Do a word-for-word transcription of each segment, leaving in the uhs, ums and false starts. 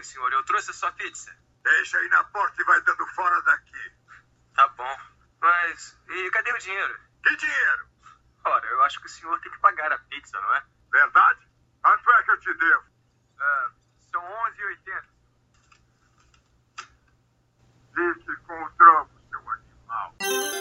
senhor. Eu trouxe a sua pizza. Deixa aí na porta e vai dando fora daqui. Tá bom. Mas, e cadê o dinheiro? Que dinheiro? Ora, eu acho que o senhor tem que pagar a pizza, não é? Verdade? Quanto é que eu te devo? Uh, são onze reais e oitenta centavos. Fique com o troco, seu animal.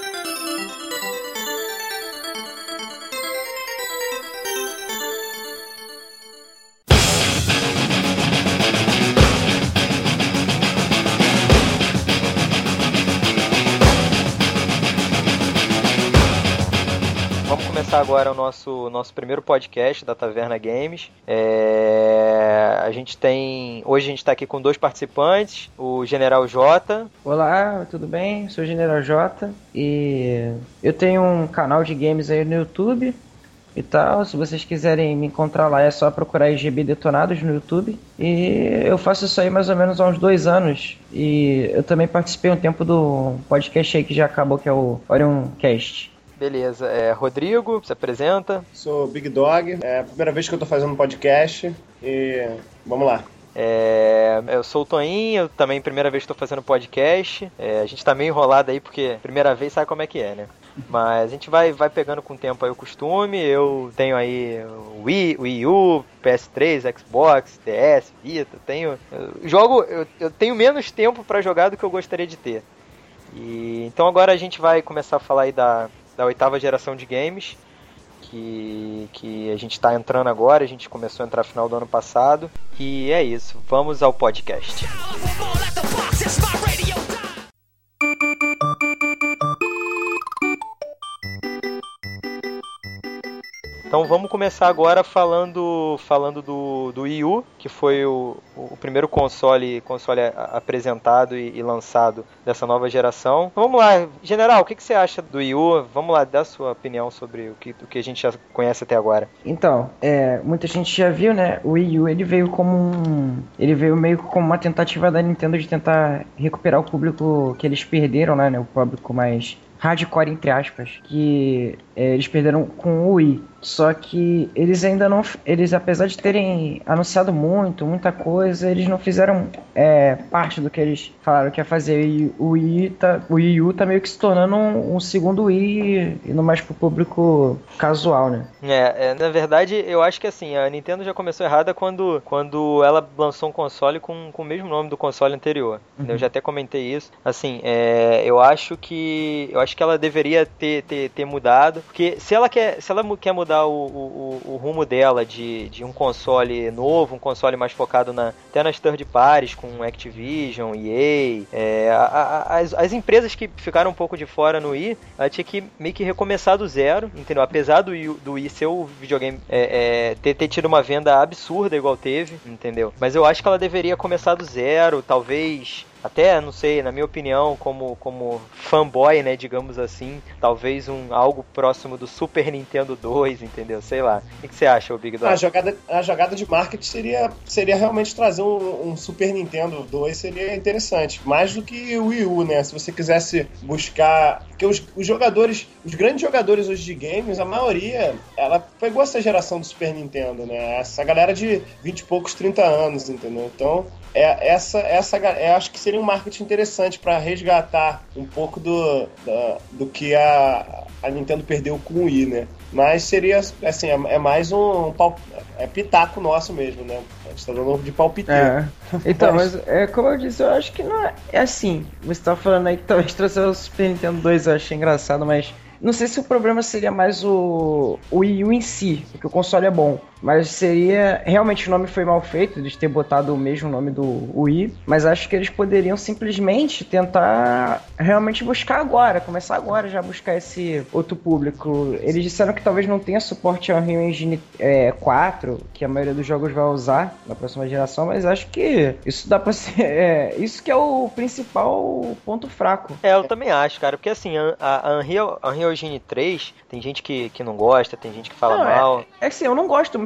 Vamos começar agora o nosso, nosso primeiro podcast da Taverna Games. É, a gente tem, hoje a gente está aqui com dois participantes, o General J. Olá, tudo bem? Sou o General J e eu tenho um canal de games aí no YouTube e tal. Se vocês quiserem me encontrar lá é só procurar I G B Detonados no YouTube. E eu faço isso aí mais ou menos há uns dois anos. E eu também participei um tempo do podcast aí que já acabou, que é o Orioncast. Beleza, é, Rodrigo, se apresenta. Sou Big Dog, é a primeira vez que eu tô fazendo um podcast e vamos lá. É, eu sou o Toninho, também primeira vez que estou fazendo podcast. É, a gente tá meio enrolado aí porque primeira vez sabe como é que é, né? Mas a gente vai, vai pegando com o tempo aí o costume. Eu tenho aí o Wii, Wii U, P S três, Xbox, D S, Vita. Tenho, eu jogo, eu, eu tenho menos tempo para jogar do que eu gostaria de ter. E, então agora a gente vai começar a falar aí da da oitava geração de games, que, que a gente está entrando agora, a gente começou a entrar no final do ano passado, e é isso, vamos ao podcast. Então vamos começar agora falando, falando do, do Wii U, que foi o, o primeiro console, console apresentado e, e lançado dessa nova geração. Então, vamos lá, General, o que, que você acha do Wii U? Vamos lá, dá a sua opinião sobre o que, o que a gente já conhece até agora. Então, é, muita gente já viu, né? O Wii U ele veio como um, ele veio meio como uma tentativa da Nintendo de tentar recuperar o público que eles perderam, né? O público mais hardcore, entre aspas, que é, eles perderam com o Wii. Só que eles ainda não, eles apesar de terem anunciado muito, muita coisa, eles não fizeram é, parte do que eles falaram que ia fazer. E o Wii, tá, o Wii U tá meio que se tornando um, um segundo Wii, indo mais pro público casual, né? É, é, na verdade, eu acho que assim, a Nintendo já começou errada quando, quando ela lançou um console com, com o mesmo nome do console anterior. Uhum. Eu já até comentei isso. Assim, é, eu acho que eu acho que ela deveria ter, ter, ter mudado, porque se ela quer, se ela quer mudar O, o, o rumo dela de, de um console novo, um console mais focado na, até nas third parties, com Activision, E A, é, a, a, as, as empresas que ficaram um pouco de fora no Wii, ela tinha que meio que recomeçar do zero, entendeu? Apesar do Wii, do Wii ser o videogame é, é, ter, ter tido uma venda absurda igual teve, entendeu? Mas eu acho que ela deveria começar do zero, talvez... Até, não sei, na minha opinião, como, como fanboy, né, digamos assim, talvez um, algo próximo do Super Nintendo dois, entendeu? Sei lá. O que, que você acha, Big Dog? A jogada, a jogada de marketing seria, seria realmente trazer um, um Super Nintendo dois, seria interessante. Mais do que o Wii U, né? Se você quisesse buscar... Porque os, os jogadores, os grandes jogadores hoje de games, a maioria, ela pegou essa geração do Super Nintendo, né? Essa galera de vinte e poucos, trinta anos, entendeu? Então... É, essa, essa, eu acho que seria um marketing interessante para resgatar um pouco do, da, do que a, a Nintendo perdeu com o Wii, né? Mas seria, assim, é, é mais um pal, é pitaco nosso mesmo, né? A gente tá dando de palpiteiro. É. Então, mas, mas é, como eu disse, eu acho que não é, é assim. Você tá falando aí que talvez trouxe o Super Nintendo dois, eu achei engraçado, mas... Não sei se o problema seria mais o, o Wii U em si, porque o console é bom. Mas seria... Realmente o nome foi mal feito, de ter botado o mesmo nome do Wii. Mas acho que eles poderiam simplesmente tentar realmente buscar agora. Começar agora já a buscar esse outro público. Eles disseram que talvez não tenha suporte ao Unreal Engine é, quatro, que a maioria dos jogos vai usar na próxima geração. Mas acho que isso dá pra ser... É, isso que é o principal ponto fraco. É, eu também acho, cara. Porque assim, a, a Unreal, a Unreal Engine três, tem gente que, que não gosta, tem gente que fala não, mal. É, é assim, eu não gosto muito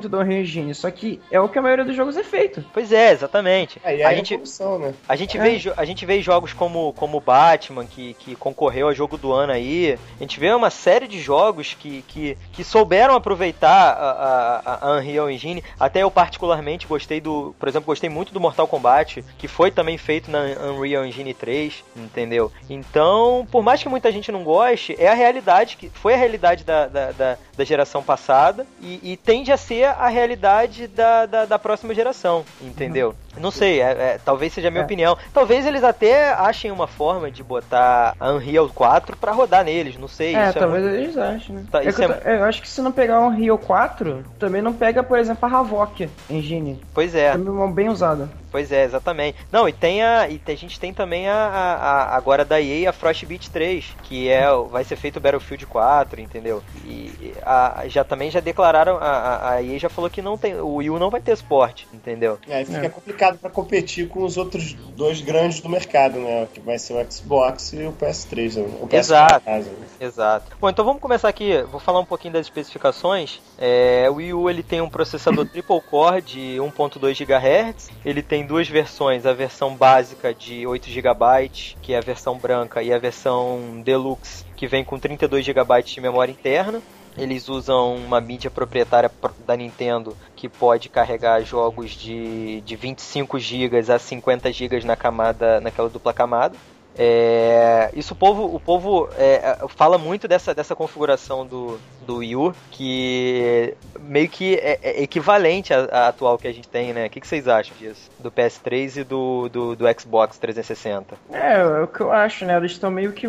muito do Unreal Engine, só que é o que a maioria dos jogos é feito. Pois é, exatamente. É, e a aí gente, é evolução, né? a gente, É. vê, jo- a gente vê jogos como como Batman, que, que concorreu a jogo do ano aí. A gente vê uma série de jogos que, que, que souberam aproveitar a, a, a Unreal Engine. Até eu particularmente gostei do... Por exemplo, gostei muito do Mortal Kombat, que foi também feito na Unreal Engine três, entendeu? Então, por mais que muita gente não goste, é a realidade, que foi a realidade da, da, da, da geração passada e, e tende a ser a realidade da, da, da próxima geração, entendeu? Uhum. Não sei, é, é, talvez seja a minha É. opinião. Talvez eles até achem uma forma de botar a Unreal quatro pra rodar neles, não sei. É, isso talvez muito... eles achem, né? Tá, É isso que eu, é- tô- eu acho que se não pegar um Unreal quatro, também não pega, por exemplo, a Havok Engine. Pois é. Também uma bem usada. Pois é, exatamente. Não, e tem a. E a gente tem também a, a, a- agora da E A a Frostbite três, que é, o- vai ser feito o Battlefield quatro, entendeu? E a, já também já declararam, a, a, a E A já falou que não tem, o Wii U não vai ter suporte, entendeu? É, aí fica É. complicado pra competir com os outros dois grandes do mercado, né? Que vai ser o Xbox e o P S três, né? O P S quatro, Exato. no caso, né? Exato. Bom, então vamos começar aqui, vou falar um pouquinho das especificações. É, o Wii U ele tem um processador triple core de um ponto dois gigahertz, ele tem duas versões, a versão básica de oito gigabytes, que é a versão branca, e a versão Deluxe, que vem com trinta e dois gigabytes de memória interna. Eles usam uma mídia proprietária da Nintendo que pode carregar jogos de, de vinte e cinco gigas a cinquenta gigas na camada, naquela dupla camada. É, isso o povo, o povo é, fala muito dessa, dessa configuração do, do Wii U, que meio que é, é equivalente à, à atual que a gente tem, né? O que, que vocês acham disso? Do P S três e do, do, do Xbox trezentos e sessenta? É, é o que eu acho, né? Eles estão meio que.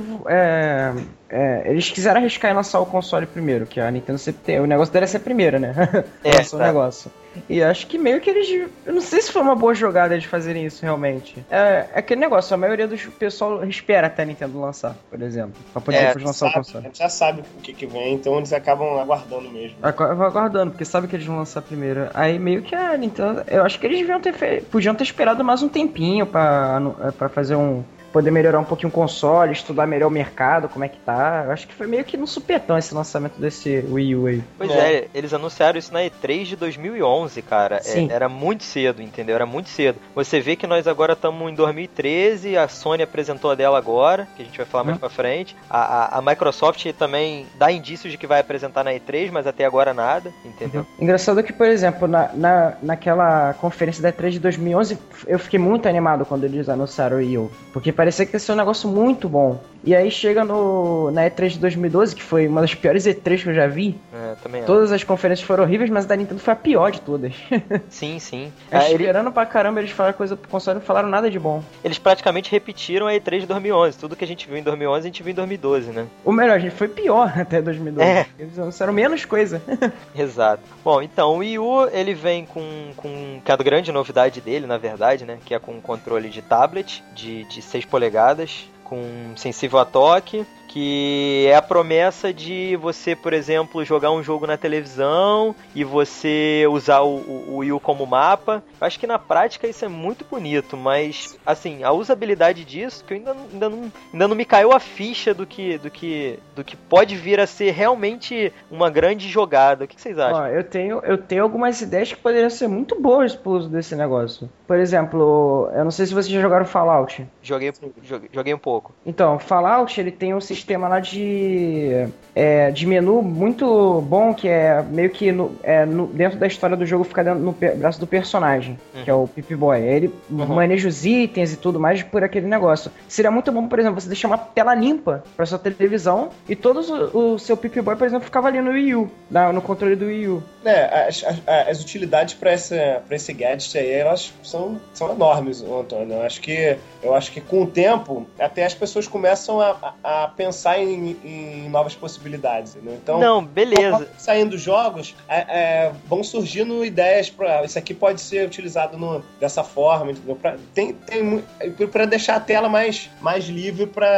É, é, eles quiseram arriscar em lançar o console primeiro, que a Nintendo sempre tem. O negócio dela é ser a primeira, né? É, Lançou o tá. negócio. E acho que meio que eles. Eu não sei se foi uma boa jogada eles fazerem isso realmente. É, é aquele negócio, a maioria do pessoal espera até a Nintendo lançar, por exemplo. Pra poder É, depois lançar o Sabe, a console. gente já sabe o que, que vem, então eles acabam aguardando mesmo. Agora- Vou aguardando, porque sabe que eles vão lançar primeiro. Aí meio que a Nintendo. Eu acho que eles deviam ter fe... podiam ter esperado mais um tempinho pra, pra fazer um. Poder melhorar um pouquinho o console, estudar melhor o mercado, como é que tá. Eu acho que foi meio que no supetão esse lançamento desse Wii U aí. Pois É. é, eles anunciaram isso na E três de dois mil e onze, cara. É, Sim. era muito cedo, entendeu? Era muito cedo. Você vê que nós agora estamos em dois mil e treze, a Sony apresentou a dela agora, que a gente vai falar mais Hum. pra frente. A, a, a Microsoft também dá indícios de que vai apresentar na E três, mas até agora nada, entendeu? Engraçado que, por exemplo, na, na, naquela conferência da E três de dois mil e onze, eu fiquei muito animado quando eles anunciaram o Wii U. Porque parecia que ia ser um negócio muito bom. E aí chega no, na E três de dois mil e doze, que foi uma das piores E três que eu já vi. É, também é. Todas as conferências foram horríveis, mas a da Nintendo foi a pior de todas. Sim, sim. É, Ah, ele- esperando pra caramba eles falaram coisa pro console, não falaram nada de bom. eles praticamente repetiram a E três de dois mil e onze. Tudo que a gente viu em dois mil e onze, a gente viu em dois mil e doze, né? Ou melhor, gente, foi pior até dois mil e doze. É. Eles anunciaram menos coisa. Exato. Bom, então o Wii U, ele vem com, com que é a grande novidade dele, na verdade, né? Que é com um controle de tablet de, de seis polegadas, com sensível a toque, que é a promessa de você, por exemplo, jogar um jogo na televisão e você usar o, o, o Wii U como mapa. Eu acho que na prática isso é muito bonito, mas assim, a usabilidade disso, que eu ainda, não- ainda, não, ainda não me caiu a ficha do que, do, que, do que pode vir a ser realmente uma grande jogada. O que, que vocês acham? Ó, eu tenho, eu tenho algumas ideias que poderiam ser muito boas pro uso desse negócio. Por exemplo, eu não sei se vocês já jogaram Fallout. Joguei, joguei, joguei um pouco. Então, Fallout, ele tem um sistema lá de, é, de menu muito bom, que é meio que no, é, no- dentro da história do jogo fica dentro, no pe- braço do personagem, que é o Pip-Boy. Ele maneja os itens e tudo mais por aquele negócio. Seria muito bom, por exemplo, você deixar uma tela limpa pra sua televisão e todo o, o seu Pip-Boy, por exemplo, ficava ali no Wii U, na- no controle do Wii U. É, as, as, as utilidades para esse gadget aí, elas são, são enormes, Antônio. Eu acho que, eu acho que com o tempo, até as pessoas começam a, a, a pensar em, em novas possibilidades, entendeu? Então, Não, beleza. conforme saindo jogos, é, é, vão surgindo ideias para isso aqui pode ser utilizado no, dessa forma, entendeu? Pra, tem, tem, para deixar a tela mais, mais livre para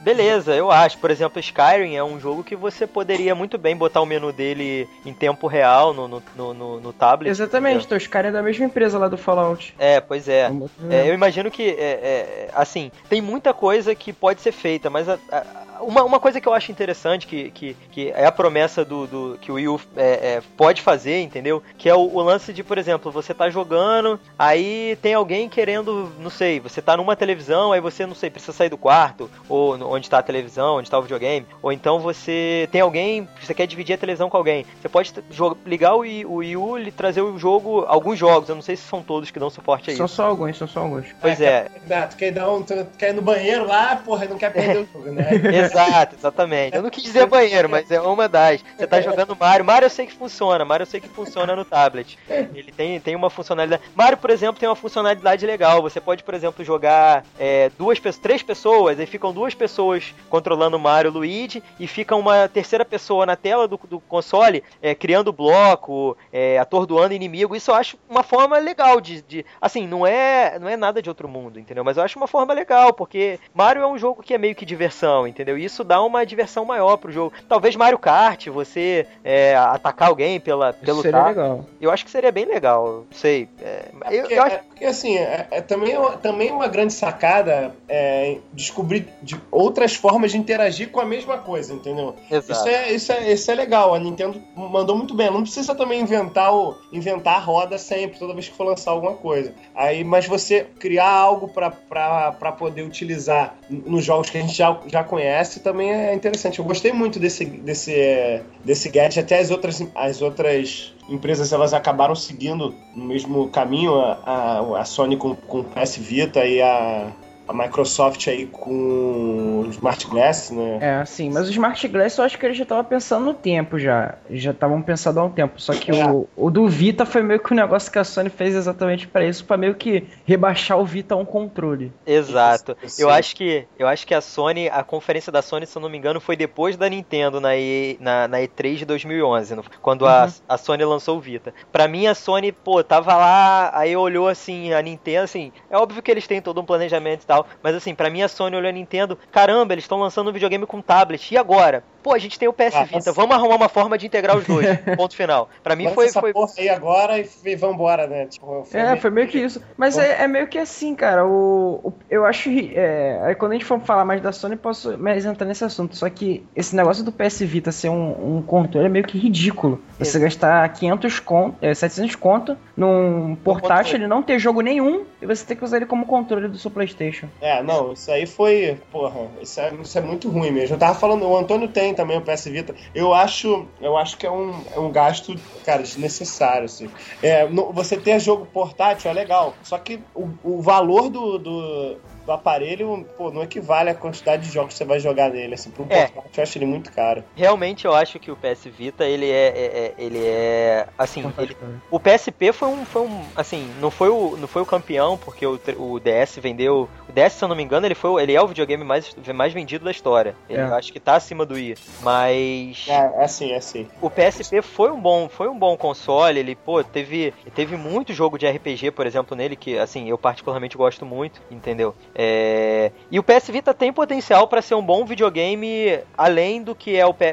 beleza, eu acho. Por exemplo, Skyrim é um jogo que você poderia muito bem botar o menu dele em tempo real no, no, no, no, no tablet. Exatamente, então, os caras é da mesma empresa lá do Fallout. É, pois é. é eu imagino que, é, é, assim, tem muita coisa que pode ser feita, mas a, a, uma, uma coisa que eu acho interessante, que, que, que é a promessa do, do que o Wii U é, é, pode fazer, entendeu? Que é o, o lance de, por exemplo, você tá jogando, aí tem alguém querendo, não sei, você tá numa televisão, aí você, não sei, precisa sair do quarto, ou onde tá a televisão, onde tá o videogame, ou então você tem alguém, você quer dividir a televisão com alguém. Você pode ligar o Wii, o Wii U e trazer o jogo, alguns jogos, eu não sei se são todos que dão suporte a isso. São só alguns, são só alguns. Pois é. é. Tu quer, dar um, tu quer ir no banheiro lá, porra, não quer perder o jogo, né? Exato, exatamente. Eu não quis dizer banheiro, mas é uma das. Você tá jogando Mario. Mario eu sei que funciona. Mario eu sei que funciona no tablet. Ele tem, tem uma funcionalidade. Mario, por exemplo, tem uma funcionalidade legal. Você pode, por exemplo, jogar é, duas, três pessoas, aí ficam duas pessoas controlando o Mario e o Luigi, e fica uma terceira pessoa na tela do, do console, é, criando bloco, é, atordoando inimigo. Isso eu acho uma forma legal de, de... Assim, não é, não é nada de outro mundo, entendeu? Mas eu acho uma forma legal, porque Mario é um jogo que é meio que diversão, entendeu? E isso dá uma diversão maior pro jogo. Talvez Mario Kart, você é, atacar alguém pela, pelo seria taco. Legal. Eu acho que seria bem legal, não sei. É, é, eu, porque, eu acho... é porque assim, é, é também, também uma grande sacada é descobrir de outras formas de interagir com a mesma coisa, entendeu? Exato. Isso é, isso é, isso é legal, a Nintendo mandou muito bem. Não precisa também inventar, o, inventar a roda sempre, toda vez que for lançar alguma coisa. Aí, mas você criar algo para poder utilizar nos jogos que a gente já, já conhece também é interessante. Eu gostei muito desse, desse, desse gadget. Até as outras, as outras empresas elas acabaram seguindo no mesmo caminho. A, a, a Sony com, com o P S Vita e a, a Microsoft aí com o Smart Glass, né? É, sim, mas o Smart Glass eu acho que eles já estavam pensando no tempo já. Já estavam pensando há um tempo. Só que é. o, o do Vita foi meio que um negócio que a Sony fez exatamente para isso, para meio que rebaixar o Vita a um controle. Exato. Eu acho que, eu acho que a Sony, a conferência da Sony, se eu não me engano, foi depois da Nintendo na, e, na, na E três de dois mil e onze, quando uhum. a, a Sony lançou o Vita. Pra mim, a Sony, pô, tava lá, aí olhou assim, a Nintendo, assim, é óbvio que eles têm todo um planejamento e tal, mas assim, pra mim a Sony olhou a Nintendo, caramba, eles estão lançando um videogame com tablet, e agora? Pô, a gente tem o P S ah, Vita, vamos arrumar uma forma de integrar os dois, ponto final. Pra mim foi... essa foi... porra aí agora e vambora, né? Tipo, foi é, meio... foi meio que isso. Mas é, é meio que assim, cara, o, o eu acho... É, aí quando a gente for falar mais da Sony, posso mais entrar nesse assunto, só que esse negócio do P S Vita ser um, um controle é meio que ridículo. Você é. gastar quinhentos conto, é, setecentos conto num portátil, ele não ter jogo nenhum, e você ter que usar ele como controle do seu PlayStation. É, não, isso aí foi, porra, isso é, isso é muito ruim mesmo. Eu tava falando, o Antônio tem também o P S Vita. Eu acho, eu acho que é um, é um gasto, cara, desnecessário, assim. É, no, você ter jogo portátil é legal, só que o, o valor do, do, do aparelho, pô, não equivale à quantidade de jogos que você vai jogar nele, assim. Pro é. portátil eu acho ele muito caro. Realmente eu acho que o P S Vita, ele é, é, é ele é, assim, ele, o P S P foi um, foi um, assim, não foi o, não foi o campeão, porque o, o D S vendeu, o D S, se eu não me engano, ele, foi, ele é o videogame mais, mais vendido da história. Ele, é. Eu acho que tá acima do Wii, mas... É, é assim, é assim. O P S P foi um bom, foi um bom console, ele, pô, teve, teve muito jogo de R P G, por exemplo, nele, que, assim, eu particularmente gosto muito, entendeu? É... E o P S Vita tem potencial para ser um bom videogame, além do que é o... P...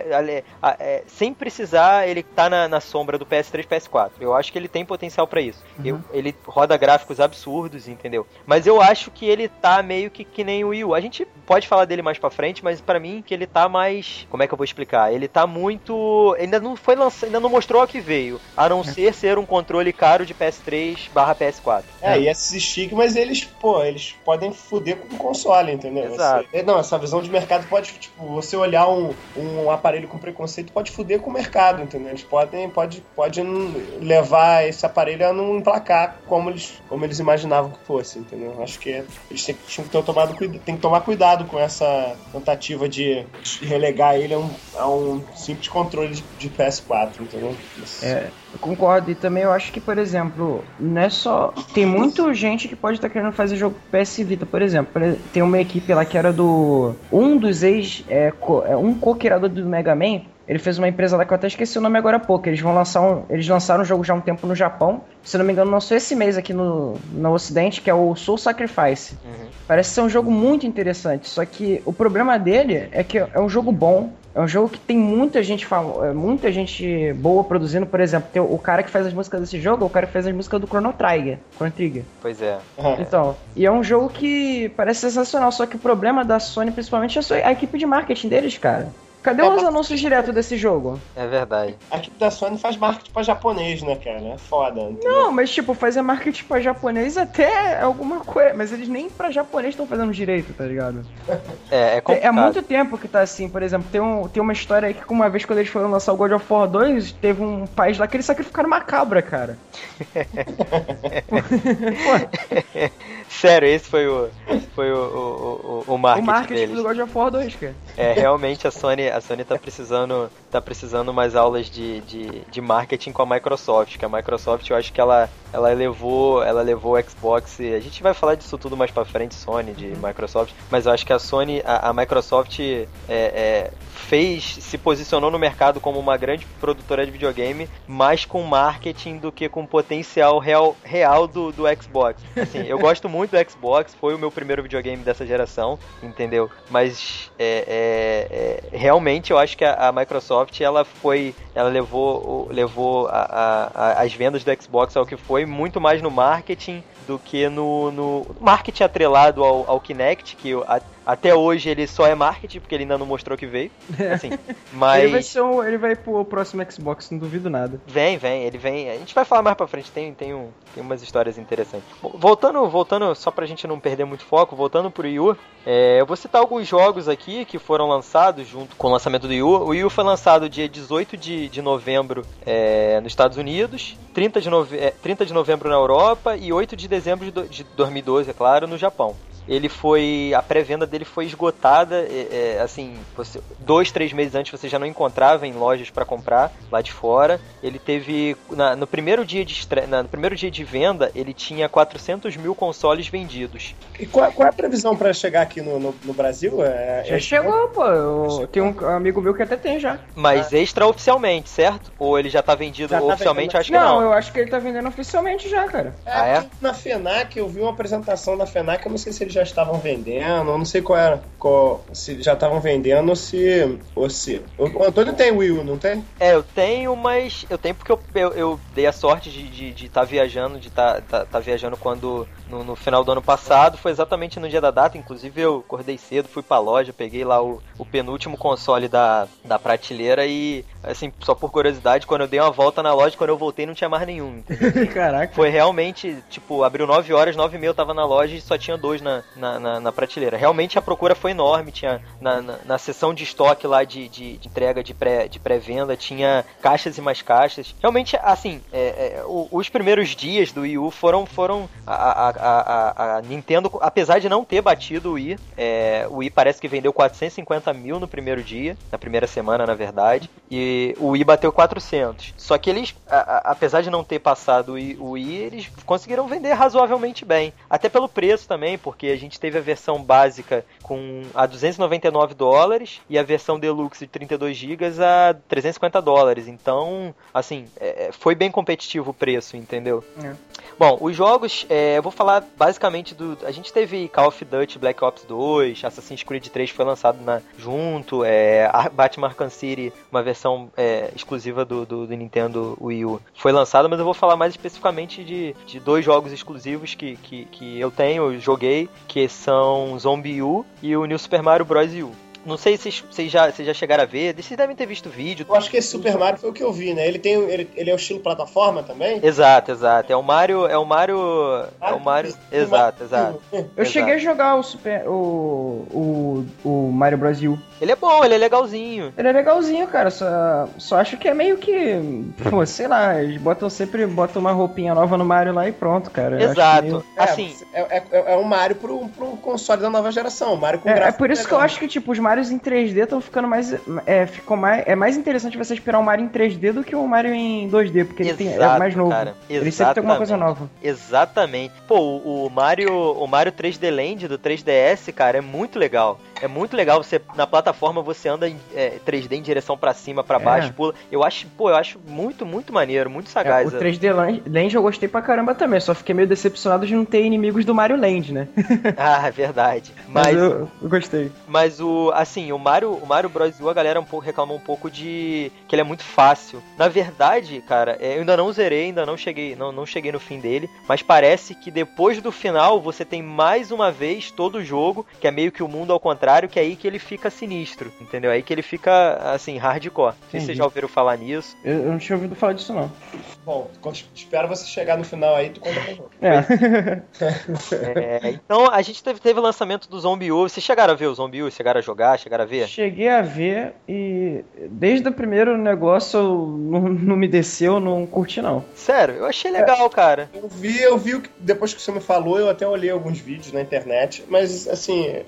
É, sem precisar ele tá na, na sombra do P S três, P S quatro. Eu acho que ele tem potencial para isso. Uhum. Eu, ele roda gráficos absurdos, entendeu? Mas eu acho que ele tá meio que, que nem o Wii U. A gente pode falar dele mais pra frente, mas para mim que ele tá mais... Como é que eu vou explicar? Ele tá muito... Ainda não foi lançado, ainda não mostrou o que veio, a não ser ser um controle caro de P S três barra P S quatro. É, é, e esses estigmas, eles, pô, eles podem foder com o console, entendeu? Exato. Você, não, essa visão de mercado pode, tipo, você olhar um, um aparelho com preconceito pode foder com o mercado, entendeu? Eles podem, pode, pode levar esse aparelho a não emplacar como eles, como eles imaginavam que fosse, entendeu? Acho que eles têm, tinham que ter tomado, tem que tomar cuidado com essa tentativa de relegar ele a um, a um simples controle de, de P S quatro, entendeu? É, eu concordo, e também eu acho que, por exemplo, não é só... Tem muita gente que pode estar tá querendo fazer jogo P S Vita, por exemplo. Tem uma equipe lá que era do... Um dos ex... É, co, é, um co-criador do Mega Man ele fez uma empresa lá que eu até esqueci o nome agora há pouco. Eles vão lançar um, eles lançaram um jogo já há um tempo no Japão. Se não me engano, lançou esse mês aqui no, no Ocidente, que é o Soul Sacrifice. Uhum. Parece ser um jogo muito interessante, só que o problema dele é que é um jogo bom. É um jogo que tem muita gente fam... muita gente boa produzindo. Por exemplo, tem o cara que faz as músicas desse jogo, é o cara que faz as músicas do Chrono Trigger. Chrono Trigger. Pois é. Então, e é um jogo que parece sensacional, só que o problema da Sony, principalmente, é a equipe de marketing deles, cara. Cadê É, os anúncios diretos desse jogo? É verdade. A equipe da Sony faz marketing pra japonês, né, cara? É foda. Entendeu? Não, mas tipo, fazer marketing pra japonês até é alguma coisa, mas eles nem pra japonês estão fazendo direito, tá ligado? É, é É, complicado. é muito tempo que tá assim, por exemplo, tem, um, tem uma história aí que uma vez quando eles foram lançar o God of War dois, teve um país lá que eles sacrificaram uma cabra, cara. Sério, esse foi o, foi o, o, o, o marketing, O marketing deles. do God of War dois, cara. É, realmente a Sony, a Sony tá precisando, tá precisando mais aulas de, de, de marketing com a Microsoft, que a Microsoft eu acho que ela, ela levou, ela levou o Xbox, a gente vai falar disso tudo mais pra frente, Sony, de Microsoft, mas eu acho que a Sony, a, a Microsoft é, é, fez, se posicionou no mercado como uma grande produtora de videogame, mais com marketing do que com potencial real, real do, do Xbox. Assim, eu gosto muito do Xbox, foi o meu primeiro videogame dessa geração, entendeu? Mas é, é, é, realmente eu acho que a, a Microsoft ela foi, ela levou, levou a, a, a, as vendas do Xbox ao que foi, muito mais no marketing do que no, no marketing atrelado ao, ao Kinect, que a, até hoje ele só é marketing, porque ele ainda não mostrou que veio. Assim, mas... Ele vai, ser um, ele vai pro próximo Xbox, não duvido nada. Vem, vem, ele vem. A gente vai falar mais pra frente, tem, tem, um, tem umas histórias interessantes. Bom, voltando, voltando, só pra gente não perder muito foco, voltando pro Wii U, é, eu vou citar alguns jogos aqui que foram lançados junto com o lançamento do Wii U. O Wii U foi lançado dia dezoito de novembro é, nos Estados Unidos, trinta de, nove... é, trinta de novembro na Europa e oito de dezembro de, do... de dois mil e doze, é claro, no Japão. Ele foi, a pré-venda dele foi esgotada, é, é, assim, você, dois, três meses antes você já não encontrava em lojas para comprar lá de fora. Ele teve, na, no primeiro dia de estre... na, no primeiro dia de venda, ele tinha quatrocentos mil consoles vendidos. E qual, qual é a previsão para chegar aqui no, no, no Brasil? É, já é... chegou, pô. Eu, tem um amigo meu que até tem já. Mas ah. extraoficialmente, certo? Ou ele já tá vendido já oficialmente? Tá acho que não. Não, eu acho que ele tá vendendo oficialmente já, cara. É, ah, é? Na FENAC, eu vi uma apresentação da FENAC, eu não sei se eles já estavam vendendo, eu não sei qual era, qual, se já estavam vendendo ou se, ou se... O Antônio tem Wii U, não tem? É, eu tenho, mas eu tenho porque eu, eu, eu dei a sorte de estar de, de tá viajando, de estar tá, tá, tá viajando quando, no, no final do ano passado, foi exatamente no dia da data, inclusive eu acordei cedo, fui pra loja, peguei lá o, o penúltimo console da, da prateleira e, assim, só por curiosidade, quando eu dei uma volta na loja, quando eu voltei não tinha mais nenhum, entendeu? Caraca. Foi realmente, tipo, abriu nove horas, nove e meia eu tava na loja e só tinha dois na, na, na, na prateleira. Realmente a procura foi enorme, tinha na, na, na seção de estoque lá de, de, de entrega de, pré, de pré-venda, tinha caixas e mais caixas. Realmente, assim, é, é, o, os primeiros dias do Wii U foram, foram a, a, a, a Nintendo, apesar de não ter batido o Wii, é, o Wii parece que vendeu quatrocentos e cinquenta mil no primeiro dia, na primeira semana, na verdade, e o Wii bateu quatrocentos. Só que eles, a, a, apesar de não ter passado o Wii, o Wii, eles conseguiram vender razoavelmente bem. Até pelo preço também, porque a gente teve a versão básica com a duzentos e noventa e nove dólares e a versão deluxe de trinta e dois gigas a trezentos e cinquenta dólares. Então, assim, é, foi bem competitivo o preço, entendeu? É. Bom, os jogos, é, eu vou falar basicamente do... A gente teve Call of Duty Black Ops dois, Assassin's Creed três foi lançado na, junto, é, Batman Arkham City, uma versão é, exclusiva do, do, do Nintendo Wii U, foi lançada, mas eu vou falar mais especificamente de, de dois jogos exclusivos que, que, que eu tenho, eu joguei, que são Zombie U e o New Super Mario Bros. U. Não sei se vocês já, já chegaram a ver, vocês devem ter visto o vídeo. Eu acho que esse Super Mario foi o que eu vi, né? Ele, tem, ele, ele é o estilo plataforma também? Exato, exato. É o Mario... É o Mario... É o Mario... Exato, exato. Eu cheguei a jogar o Super... O, o, o Mario Bros. U. Ele é bom, ele é legalzinho. Ele é legalzinho, cara. Só, só acho que é meio que... Pô, sei lá, eles botam sempre... Botam uma roupinha nova no Mario lá e pronto, cara. Exato. Meio... Assim... É, é, é, é um Mario pro, pro console da nova geração. Mario com é, gráfico é por isso que eu acho que, tipo, os Marios em três D estão ficando mais... É, ficou mais... é mais interessante você esperar um Mario em três D do que um Mario em dois D, porque ele Exato, tem, é mais novo. Cara. Ele sempre tem alguma coisa nova. Exatamente. Pô, o, o Mario o Mario três D Land do três D S, cara, é muito legal. É muito legal, você na plataforma você anda em é, três D em direção pra cima, pra baixo, É. pula. Eu acho, pô, eu acho muito, muito maneiro, muito É, sagaz. o três D Land Land eu gostei pra caramba também, só fiquei meio decepcionado de não ter inimigos do Mario Land, né? Ah, é verdade. Mas, Mas, eu, eu gostei. mas o, assim, o Mario, o Mario Bros. U, a galera um pouco reclamou um pouco de que ele é muito fácil. Na verdade, cara, é, eu ainda não zerei, ainda não cheguei, não, não cheguei no fim dele, mas parece que depois do final você tem mais uma vez todo o jogo, que é meio que o mundo ao contrário, que é aí que ele fica sinistro, entendeu? Aí que ele fica, assim, hardcore. Não sei se Entendi. vocês já ouviram falar nisso. Eu, eu não tinha ouvido falar disso, não. Bom, espero você chegar no final aí e tu conta pra gente. É. É, então, a gente teve, teve o lançamento do Zombie U. Vocês chegaram a ver o Zombie U? Chegaram a jogar? Chegaram a ver? Cheguei a ver e desde o primeiro negócio eu não, não me desceu, não curti, não. Sério, eu achei legal, cara. Eu vi, eu vi o que depois que você me falou, eu até olhei alguns vídeos na internet, mas assim,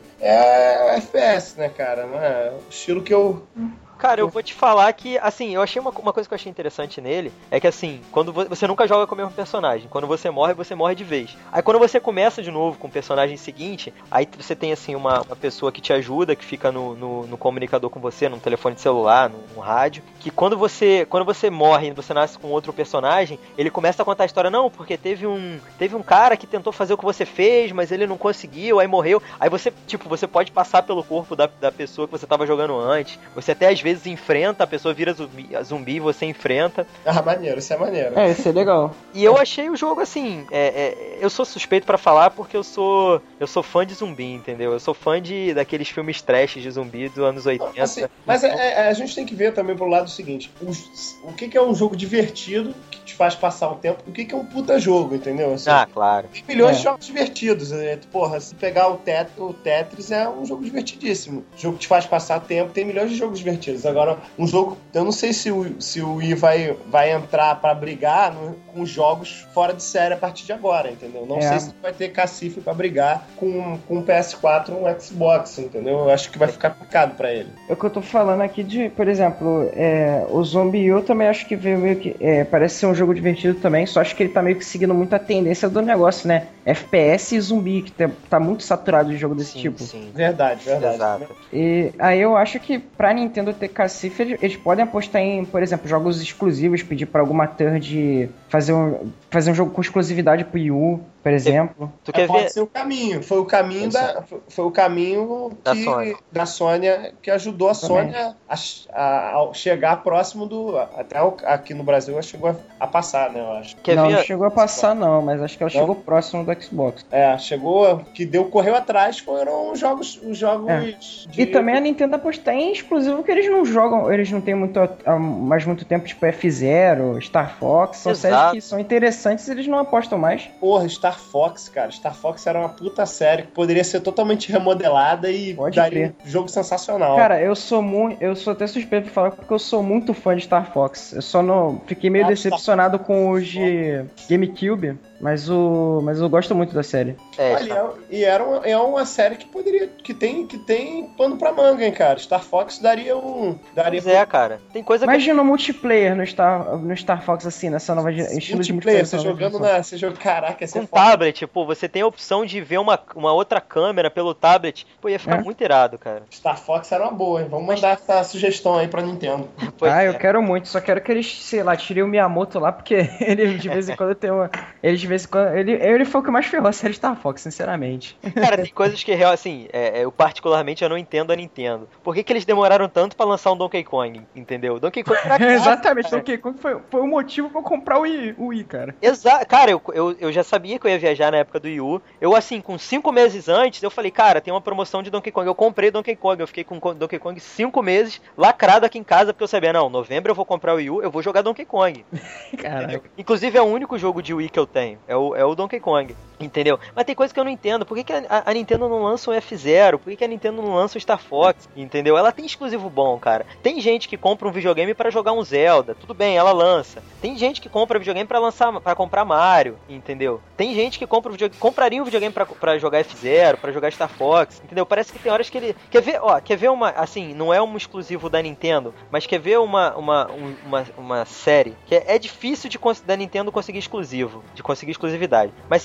é F P S, né, cara? Não é o estilo que eu. Cara, eu vou te falar que, assim, eu achei uma, uma coisa que eu achei interessante nele, é que, assim, quando vo- você nunca joga com o mesmo personagem, quando você morre, você morre de vez. Aí quando você começa de novo com o personagem seguinte, aí você tem, assim, uma, uma pessoa que te ajuda, que fica no, no, no comunicador com você, no telefone celular, no, no rádio, que quando você, quando você morre e você nasce com outro personagem, ele começa a contar a história, não, porque teve um, teve um cara que tentou fazer o que você fez, mas ele não conseguiu, aí morreu. Aí você, tipo, você pode passar pelo corpo da, da pessoa que você tava jogando antes, você até às vezes enfrenta, a pessoa vira zumbi, zumbi você enfrenta. Ah, maneiro, isso é maneiro. É, isso é legal. E eu achei o jogo assim, é, é, eu sou suspeito pra falar porque eu sou eu sou fã de zumbi, entendeu? Eu sou fã de daqueles filmes trash de zumbi dos anos oitenta. Assim, mas é, é, a gente tem que ver também pelo lado seguinte: os- o que, que é um jogo divertido que te faz passar um tempo, o que, que é um puta jogo, entendeu? Assim, Ah, claro. tem milhões É. de jogos divertidos. Né? Porra, se pegar o, tet, o Tetris é um jogo divertidíssimo. Jogo que te faz passar tempo, tem milhões de jogos divertidos. Agora, um jogo, eu não sei se o, se o Wii vai, vai entrar pra brigar no, com jogos fora de série a partir de agora, entendeu? Não É. sei se vai ter cacife pra brigar com, com um P S quatro ou um Xbox, entendeu? Eu acho que vai ficar picado pra ele. É o que eu tô falando aqui de, por exemplo, é, o Zombie U eu também acho que veio meio que. É, parece ser um jogo divertido também, só acho que ele tá meio que seguindo muito a tendência do negócio, né? F P S e zumbi, que tá, tá muito saturado de jogo desse Sim, tipo. sim. Verdade, verdade. Exato. E aí eu acho que pra Nintendo ter cacife, eles, eles podem apostar em, por exemplo, jogos exclusivos, pedir pra alguma third fazer um, fazer um jogo com exclusividade pro Wii U, por exemplo. Tu É, quer pode ver? ser o caminho. Foi o caminho da, foi- foi o caminho Da que, Sony. da Sônia que ajudou a Exatamente. Sônia a, a- a chegar próximo do. Até o- aqui no Brasil ela chegou a, a passar, né? Eu acho. Quer não, ver? não chegou a passar não, mas acho que ela Não? chegou próximo do Xbox. É, chegou. Que deu, correu atrás foram os jogos. Os jogos É. de- E também a Nintendo apostar em exclusivo que eles não jogam, eles não têm muito, há mais muito tempo, tipo F zero, Star Fox, são Exato. séries que são interessantes e eles não apostam mais. Porra, Star Fox, cara. Star Fox era uma puta série que poderia ser totalmente remodelada e Pode daria um jogo sensacional. Cara, eu sou muito, eu sou até suspeito de falar porque eu sou muito fã de Star Fox. Eu só não fiquei meio Ah, decepcionado Star com os de GameCube, mas o, mas eu gosto muito da série. É, Olha, é- e era uma, é uma série que poderia. que tem, que tem pano pra manga, hein, cara. Star Fox daria um. Daria pois é, cara. Tem coisa que Imagina o multiplayer no Star, no Star Fox assim, nessa nova ge- estilo de multiplayer, multiplayer. você nessa nova jogando geração. na. Você joga, caraca, você com tablet, pô, você tem a opção de ver uma, uma outra câmera pelo tablet. Pô, ia ficar É. muito irado, cara. Star Fox era uma boa, hein? Vamos mandar essa sugestão aí pra Nintendo. Pois Ah, é. eu quero muito, só quero que eles, sei lá, tirem o Miyamoto lá, porque ele de vez em quando tem uma. Ele de vez em quando. Ele, ele foi o que mais ferrou a série Star Fox, sinceramente. Cara, tem coisas que, real, assim, é, é, eu particularmente eu não entendo a Nintendo. Por que, que eles demoraram tanto pra lançar um Donkey Kong, entendeu? Donkey Kong pra cá, Exatamente, cara. Donkey Kong foi, foi o motivo pra eu comprar o Wii, o Wii, cara. Exa cara, eu, eu, eu já sabia que eu ia viajar na época do Wii U. Eu, assim, com cinco meses antes, eu falei, cara, tem uma promoção de Donkey Kong. Eu comprei Donkey Kong, eu fiquei com Donkey Kong cinco meses lacrado aqui em casa, porque eu sabia, não, novembro eu vou comprar o Wii U, eu vou jogar Donkey Kong. Caraca. Inclusive é o único jogo de Wii que eu tenho, é o, é o Donkey Kong, entendeu? Mas tem coisa que eu não entendo, por que, que a, a Nintendo não lança um F zero? Por que, que a Nintendo não lança um Star Fox? Entendeu? Ela tem exclusivo bom, cara. Tem gente que compra um videogame pra jogar um Zelda, tudo bem, ela lança. Tem gente que compra videogame pra lançar, para comprar Mario, entendeu? Tem gente que compra um videogame, compraria um videogame pra, pra jogar F zero, pra jogar Star Fox, entendeu? Parece que tem horas que ele... Quer ver, ó, quer ver uma, assim, não é um exclusivo da Nintendo, mas quer ver uma, uma, um- uma, uma série que é, é difícil de, cons- da Nintendo conseguir exclusivo, de conseguir exclusividade. Mas se ela soltar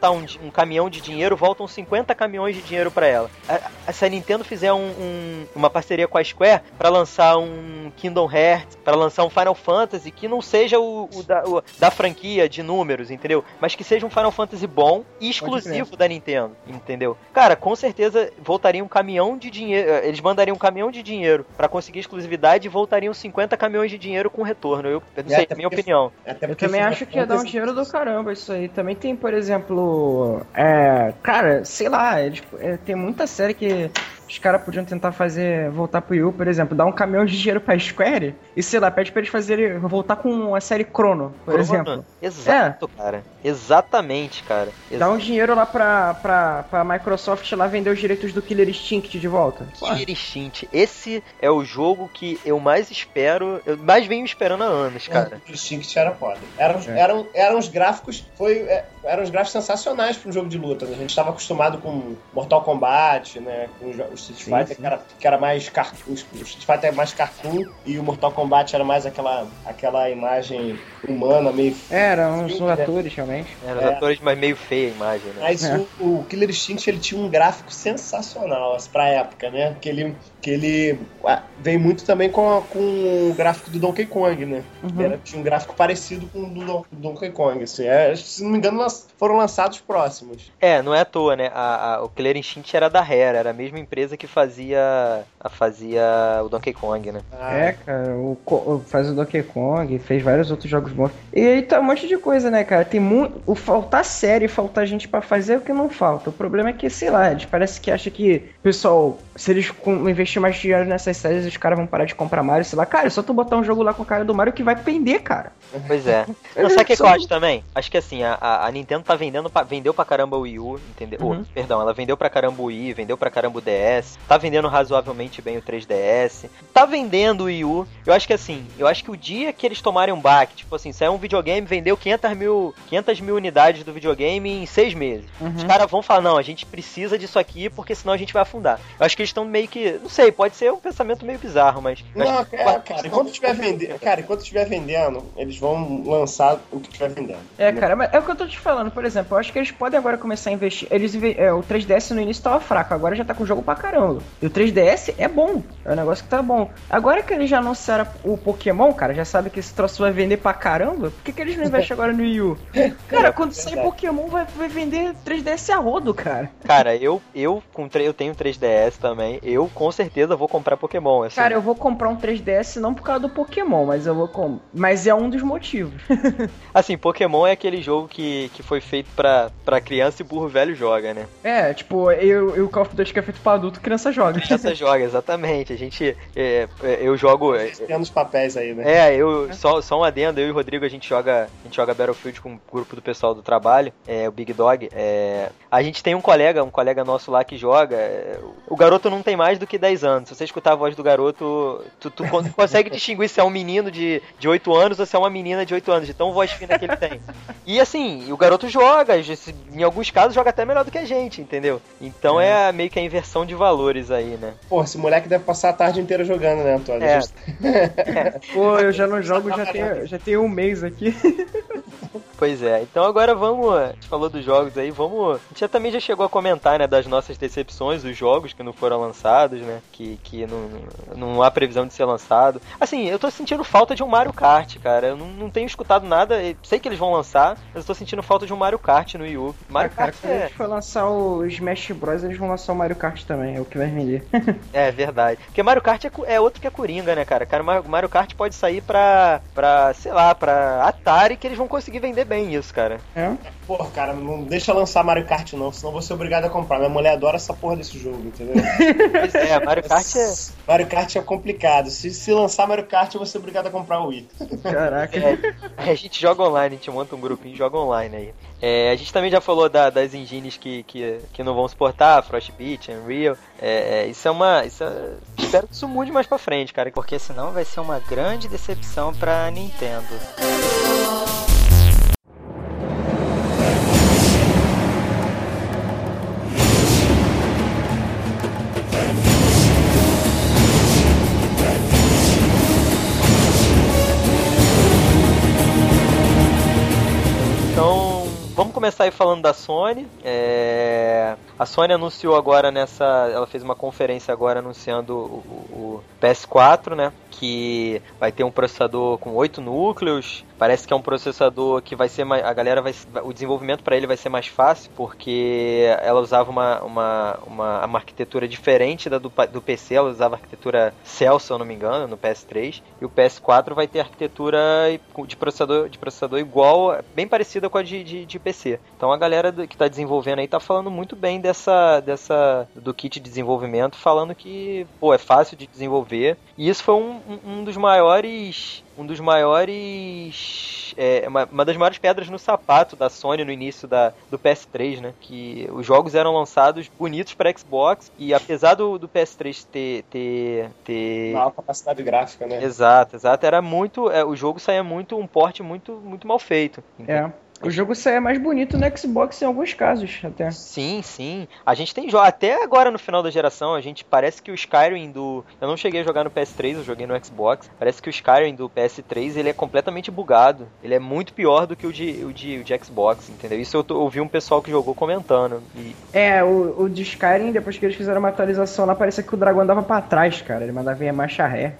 voltar um, um caminhão de dinheiro, voltam cinquenta caminhões de dinheiro pra ela. A, a, se a Nintendo fizer um, um, uma parceria com a Square pra lançar um Kingdom Hearts, pra lançar um Final Fantasy, que não seja o, o, da, o da franquia de números, entendeu? Mas que seja um Final Fantasy bom e exclusivo da Nintendo, entendeu? Cara, com certeza voltaria um caminhão de dinheiro, eles mandariam um caminhão de dinheiro pra conseguir exclusividade e voltariam cinquenta caminhões de dinheiro com retorno. Eu, eu não sei, é a minha porque, opinião. Eu também acho que ia dar um dinheiro do caramba isso aí. Também tem, por exemplo, é, cara, sei lá, eles, é, tem muita série que os caras podiam tentar fazer, voltar pro Wii U, por exemplo, dar um caminhão de dinheiro pra Square e, sei lá, pede pra eles fazerem, voltar com a série Chrono, por Chrono? exemplo. Exato, é. cara. Exatamente, cara. Exato. Dá um dinheiro lá pra, pra, pra Microsoft lá vender os direitos do Killer Instinct de volta. Killer Instinct. Esse é o jogo que eu mais espero, eu mais venho esperando há anos, cara. O Killer Instinct era foda. Eram, é. eram, eram os gráficos, foi, eram os gráficos sensacionais pra um jogo de luta. Né? A gente estava acostumado com Mortal Kombat, né, com o Street Fighter, sim, sim. Que, era, que era mais cartoon, o Street Fighter é mais cartoon e o Mortal Kombat era mais aquela, aquela imagem humana, meio... É, eram uns né? atores, realmente. Eram é. atores, mas meio feia a imagem, né? Mas é. o, o Killer Instinct, ele tinha um gráfico sensacional pra época, né? Que ele, que ele veio muito também com, a, com o gráfico do Donkey Kong, né? Uhum. Era, tinha um gráfico parecido com o do, do Donkey Kong, assim. É, se não me engano, foram lançados próximos. É, não é à toa, né? A, a, o Killer Instinct era da Rare, era a mesma empresa que fazia, a, fazia o Donkey Kong, né? Ah, é, cara, o, o, faz o Donkey Kong, fez vários outros jogos bons. E aí tá um monte de coisa, né, cara? Tem muito... O faltar série, faltar gente pra fazer é o que não falta. O problema é que, sei lá, eles parece que acham que, pessoal, se eles investir mais dinheiro nessas séries, os caras vão parar de comprar Mario, sei lá. Cara, é só tu botar um jogo lá com a cara do Mario que vai pender, cara. Pois é. Não, sabe o que eu acho também? Acho que assim, a, a Nintendo tá vendendo, pra, vendeu pra caramba o Wii U, entendeu? Uhum. Oh, perdão, ela vendeu pra caramba o Wii, vendeu pra caramba o D S, tá vendendo razoavelmente bem o três D S, tá vendendo o Wii U. Eu acho que assim, eu acho que o dia que eles tomarem um baque, tipo assim, saiu um videogame, vendeu quinhentas mil unidades do videogame em seis meses. Uhum. Os caras vão falar, não, a gente precisa disso aqui porque senão a gente vai afundar. Eu acho que eles estão meio que, não sei, pode ser um pensamento meio bizarro, mas... Não, que, é, cara, enquanto estiver vendendo, cara, enquanto estiver vendendo, eles vão lançar o que estiver vendendo. É, cara, mas é o que eu tô te falando, por exemplo, eu acho que eles podem agora começar a investir, eles, é, o três D S no início tava fraco, agora já tá com o jogo pra caramba. E o três D S é bom, é um negócio que tá bom. Agora que eles já anunciaram o Pokémon, cara, já sabe que esse troço vai vender pra caramba, por que que eles não investem agora no Wii U? Cara, quando sair Pokémon vai, vai vender três D S a rodo, cara. Cara, eu, eu, com, eu tenho três D S também, eu com certeza vou comprar Pokémon. Assim. Cara, eu vou comprar um três D S não por causa do Pokémon, mas eu vou com... mas é um dos motivos. Assim, Pokémon é aquele jogo que, que foi feito pra, pra criança e burro velho joga, né? É, tipo, eu, eu Call of Duty que é feito pra adulto, criança joga. Criança joga, exatamente. A gente, é, é, eu jogo... Tem os papéis aí, né? É, eu, só, só um adendo, eu e o Rodrigo, a gente joga, a gente joga Battlefield com um grupo do pessoal do trabalho, é, o Big Dog. É, a gente tem um colega, um colega nosso lá que joga, é, o garoto não tem mais do que dez anos. Se você escutar a voz do garoto, tu, tu consegue distinguir se é um menino de, de oito anos ou se é uma menina de oito anos, de tão voz fina que ele tem. E assim, o garoto joga, em alguns casos joga até melhor do que a gente, entendeu? Então é, é meio que a inversão de valores aí, né? Pô, esse moleque deve passar a tarde inteira jogando, né, Antônio? É. Pô, eu já não jogo, já tenho, já tenho um mês aqui. Pois é, então agora vamos, a gente falou dos jogos aí, vamos, a gente já, também já chegou a comentar, né, das nossas decepções, dos jogos que não foram lançados, né, que, que não, não há previsão de ser lançado. Assim, eu tô sentindo falta de um Mario Kart, cara, eu não, não tenho escutado nada, sei que eles vão lançar, mas eu tô sentindo falta de um Mario Kart no Wii U. Mario ah, cara, Kart quando é... a gente for lançar o Smash Bros, eles vão lançar o Mario Kart também, é o que vai vender. É, verdade, porque Mario Kart é, é outro que é coringa, né, cara, cara, Mario Kart pode sair pra, pra, sei lá, pra Atari, que eles vão conseguir vender bem isso, cara. É? Porra, cara, não deixa lançar Mario Kart não, senão eu vou ser obrigado a comprar. Minha mulher adora essa porra desse jogo, entendeu? Pois é, Mario Kart é... Mario Kart é complicado. Se, se lançar Mario Kart, eu vou ser obrigado a comprar o Wii. Caraca. É, a gente joga online, a gente monta um grupinho e joga online aí. É, a gente também já falou da, das engines que, que, que não vão suportar, Frostbite, Unreal. É, é, isso é uma... Isso é, espero que isso mude mais pra frente, cara. Porque senão vai ser uma grande decepção pra Nintendo. começar aí falando da Sony. É... A Sony anunciou agora nessa... Ela fez uma conferência agora anunciando o, o P S quatro, né? Que vai ter um processador com oito núcleos. Parece que é um processador que vai ser mais... A galera vai... O desenvolvimento para ele vai ser mais fácil, porque ela usava uma, uma, uma, uma arquitetura diferente da do, do P C. Ela usava a arquitetura Cell, se eu não me engano, no P S três. E o P S quatro vai ter arquitetura de processador, de processador igual, bem parecida com a de, de, de P C. Então a galera que está desenvolvendo aí tá falando muito bem dessa, dessa, do kit de desenvolvimento, falando que, pô, é fácil de desenvolver. E isso foi um, um, um dos maiores... Um dos maiores... É, uma, uma das maiores pedras no sapato da Sony no início da, do P S três, né? Que os jogos eram lançados bonitos para Xbox e apesar do, do P S três ter... ter, ter... Uma alta capacidade gráfica, né? Exato, exato. Era muito... É, o jogo saía muito... Um porte muito, muito mal feito. É. O jogo saia mais bonito no Xbox em alguns casos, até. Sim, sim. A gente tem jogos, até agora no final da geração, a gente parece que o Skyrim do... Eu não cheguei a jogar no P S três, eu joguei no Xbox. Parece que o Skyrim do P S três, ele é completamente bugado. Ele é muito pior do que o de, o de, o de Xbox, entendeu? Isso eu tô, ouvi um pessoal que jogou comentando. E... É, o, o de Skyrim, depois que eles fizeram uma atualização lá, parecia que o dragão andava pra trás, cara. Ele mandava vir a marcha ré.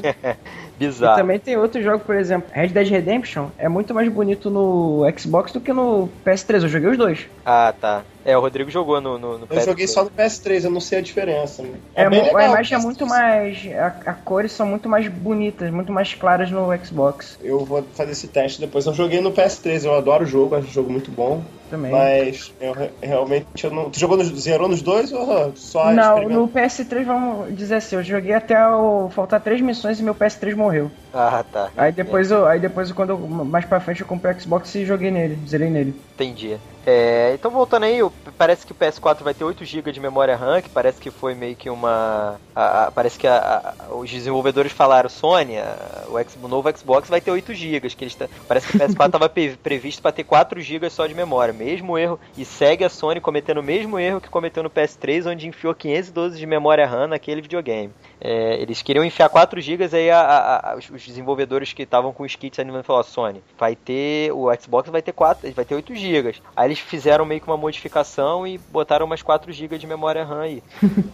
Bizarro. E também tem outro jogo, por exemplo, Red Dead Redemption é muito mais bonito no Xbox do que no P S três. Eu joguei os dois. Ah, tá. É, o Rodrigo jogou no, no, no Eu P S três. joguei só no P S três, eu não sei a diferença. Né? É, bem legal, a imagem é o P S três. muito mais... A, a cores são muito mais bonitas, muito mais claras no Xbox. Eu vou fazer esse teste depois. Eu joguei no P S três, eu adoro o jogo, acho um jogo muito bom. Também. Mas eu re- realmente eu não... Tu jogou nos, zerou nos dois ou só Não, experimentou? no P S três, vamos dizer assim, eu joguei até o, faltar três missões e meu P S três morreu. Ah, tá. Aí depois, eu, aí depois quando eu, mais pra frente eu comprei o Xbox e joguei nele, zerei nele. Entendi. É, então voltando aí, parece que o P S quatro vai ter oito gigas de memória RAM, que parece que foi meio que uma... A, a, parece que a, a, os desenvolvedores falaram, Sony, a, o, X, o novo Xbox vai ter oito gigas, que eles tá, parece que o P S quatro estava previsto para ter quatro gigas só de memória, mesmo erro, e segue a Sony cometendo o mesmo erro que cometeu no P S três, onde enfiou quinhentos e doze de memória RAM naquele videogame. É, eles queriam enfiar quatro gigas, aí a, a, a, os, os desenvolvedores que estavam com os kits animando falaram, Sony, vai ter, o Xbox vai ter quatro, vai ter oito gigas. Aí eles fizeram meio que uma modificação e botaram umas quatro gigas de memória RAM aí.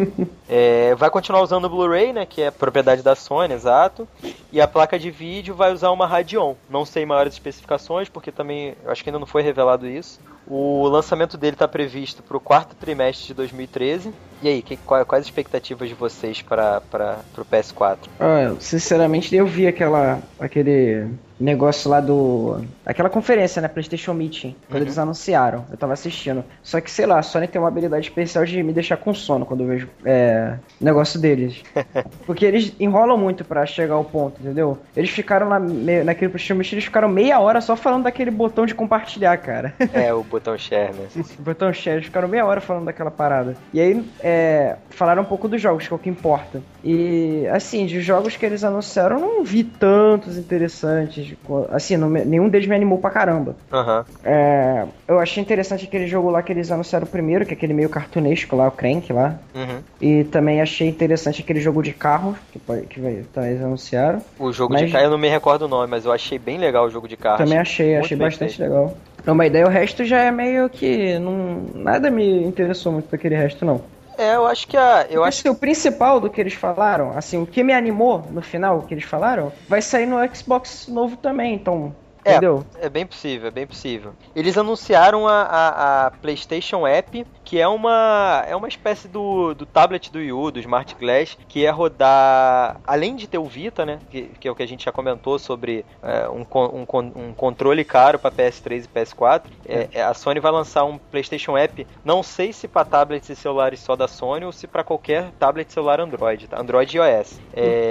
É, vai continuar usando o Blu-ray, né, que é propriedade da Sony, exato. E a placa de vídeo vai usar uma Radeon. Não sei maiores especificações, porque também eu acho que ainda não foi revelado isso. O lançamento dele está previsto para o quarto trimestre de dois mil e treze. E aí, que, quais, quais as expectativas de vocês para o P S quatro? Ah, sinceramente, eu vi aquela, aquele negócio lá do... Aquela conferência, né, PlayStation Meeting, quando Uhum. eles anunciaram. Eu tava assistindo. Só que, sei lá, a Sony tem uma habilidade especial de me deixar com sono quando eu vejo é, negócio deles. Porque eles enrolam muito pra chegar ao ponto, entendeu? Eles ficaram lá, me- naquele PlayStation Meeting, eles ficaram meia hora só falando daquele botão de compartilhar, cara. É, o botão share, né? O botão share, eles ficaram meia hora falando daquela parada. E aí, é, falaram um pouco dos jogos, que é o que importa. E, assim, de jogos que eles anunciaram, eu não vi tantos interessantes. Assim, não me- nenhum deles me animou pra caramba. Aham. É, eu achei interessante aquele jogo lá que eles anunciaram primeiro, que é aquele meio cartunesco lá, o Crank lá. Uhum. E também achei interessante aquele jogo de carro, que, pode- que vai- então, eles anunciaram. O jogo Mas- de carro, eu não me recordo o nome, mas eu achei bem legal o jogo de carro. Também achei, muito achei bem bastante feito. legal. É uma ideia, o resto já é meio que... Não, nada me interessou muito daquele resto, não. É, eu acho que a... Eu Eu acho acho que o principal do que eles falaram, assim, o que me animou no final, o que eles falaram, vai sair no Xbox novo também, então, É, entendeu? é bem possível, é bem possível. Eles anunciaram a, a, a PlayStation App, que é uma, é uma espécie do, do tablet do Wii U, do Smart Glass, que é rodar, além de ter o Vita, né, que, que é o que a gente já comentou sobre é, um, con- um, con- um controle caro para P S três e P S quatro, é, é, a Sony vai lançar um PlayStation App, não sei se para tablets e celulares só da Sony ou se para qualquer tablet e celular Android, tá? Android e iOS.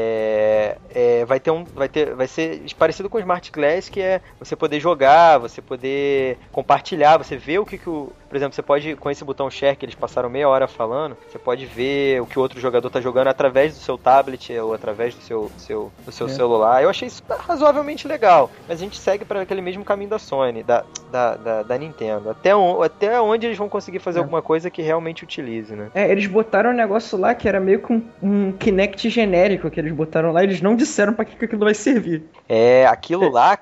É, é, vai ter um, vai ter, vai ser parecido com o Smart Glass, que é você poder jogar, você poder compartilhar, você vê o que, que o... Por exemplo, você pode, com esse botão share que eles passaram meia hora falando, você pode ver o que o outro jogador tá jogando através do seu tablet ou através do seu, seu, do seu É. celular. Eu achei isso razoavelmente legal, mas a gente segue para aquele mesmo caminho da Sony, da, da, da, da Nintendo. Até, on, até onde eles vão conseguir fazer É. alguma coisa que realmente utilize, né? É, eles botaram um negócio lá que era meio que um, um Kinect genérico que eles botaram lá, e eles não disseram pra que, que aquilo vai servir. É, aquilo lá, cara,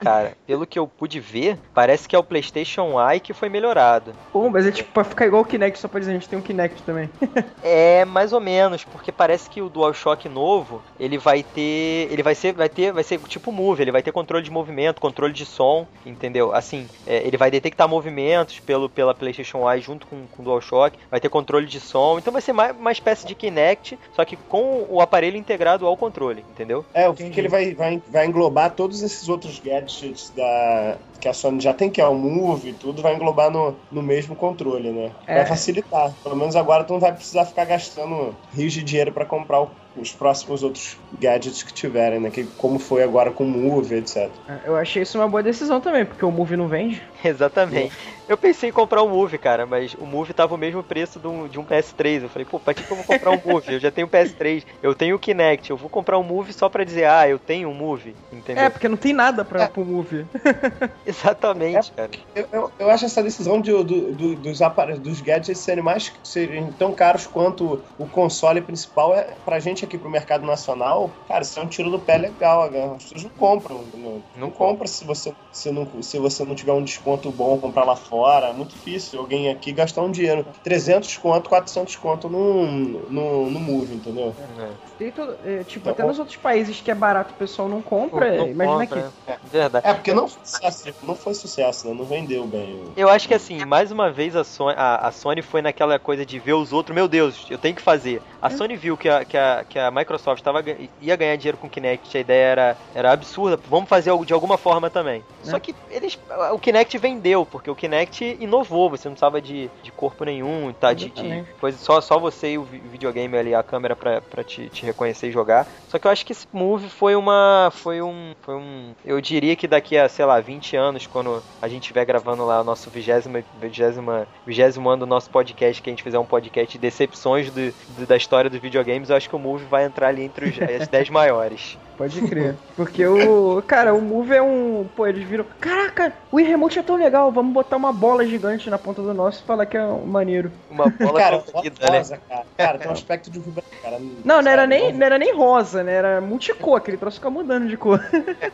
pelo que eu pude ver, parece que é o PlayStation Eye que foi melhorado. Pô, mas é tipo pra ficar igual o Kinect, só pra dizer, a gente tem um Kinect também. É, mais ou menos, porque parece que o DualShock novo, ele vai ter, ele vai ser, vai ter, vai ser tipo Move, ele vai ter controle de movimento, controle de som, entendeu? Assim, é, ele vai detectar movimentos pelo, pela PlayStation Eye junto com, com o DualShock, vai ter controle de som, então vai ser mais uma espécie de Kinect, só que com o aparelho integrado ao controle, entendeu? É, o que ele vai, vai, vai englobar todos esses outros gadgets da, que a Sony já tem, que é o Move e tudo, vai englobar no, no mesmo controle, né? É. Vai facilitar. Pelo menos agora tu não vai precisar ficar gastando rios de dinheiro pra comprar o, os próximos outros gadgets que tiverem, né? Que, como foi agora com o Move, etcétera. Eu achei isso uma boa decisão também, porque o Move não vende. Exatamente. Eu pensei em comprar um Move, cara, mas o Move tava o mesmo preço de um, de um P S três. Eu falei, pô, pra que que eu vou comprar um Move? Eu já tenho o P S três, eu tenho o Kinect, eu vou comprar um Move só pra dizer, ah, eu tenho um Move, entendeu? É, porque não tem nada pra, É. pro Move. Exatamente, cara. Eu, eu, eu acho essa decisão de, do, do, dos, aparelhos, dos gadgets serem mais serem tão caros quanto o console principal, é, pra gente aqui pro mercado nacional, cara, isso é um tiro no pé legal. As pessoas não compram. Não, não compra se você, se, não, se você não tiver um desconto bom comprar lá fora. É muito difícil alguém aqui gastar um dinheiro. trezentos conto, quatrocentos conto no, no, no Move, entendeu? É. Tem todo, é, tipo, Então, até nos outros países que é barato o pessoal não compra, Não imagina compra, aqui. né? Verdade. É, porque não foi sucesso, não foi sucesso, né? Não vendeu bem. Eu acho que assim, mais uma vez a Sony, a, a Sony foi naquela coisa de ver os outros, meu Deus, eu tenho que fazer. A Sony viu que a, que a, que a Microsoft tava, ia ganhar dinheiro com o Kinect, a ideia era, era absurda, vamos fazer algo de alguma forma também. É. Só que eles, o Kinect vendeu, porque o Kinect inovou, você não precisava de, de corpo nenhum, tá, de, de Exatamente. coisa, só, só você e o vi- videogame ali, a câmera pra, pra te, te reconhecer e jogar. Só que eu acho que esse Move foi uma, foi um, foi um, eu diria que daqui a, sei lá, vinte anos, quando a gente estiver gravando lá o nosso vigésimo, vigésimo, vigésimo ano do nosso podcast, que a gente fizer um podcast de decepções do, do- da história dos videogames, eu acho que o Move vai entrar ali entre os, as dez maiores. Pode crer. Porque o. Cara, o Move é um. Pô, eles viram. Caraca, o Wii Remote é tão legal, vamos botar uma bola gigante na ponta do nosso e falar que é um maneiro. Uma bola Cara, colorida, né? rosa, cara. Cara, tem um aspecto de rubro, cara. Não, não era, sabe? nem, não era nem rosa, né? Era multicor, aquele troço fica mudando de cor.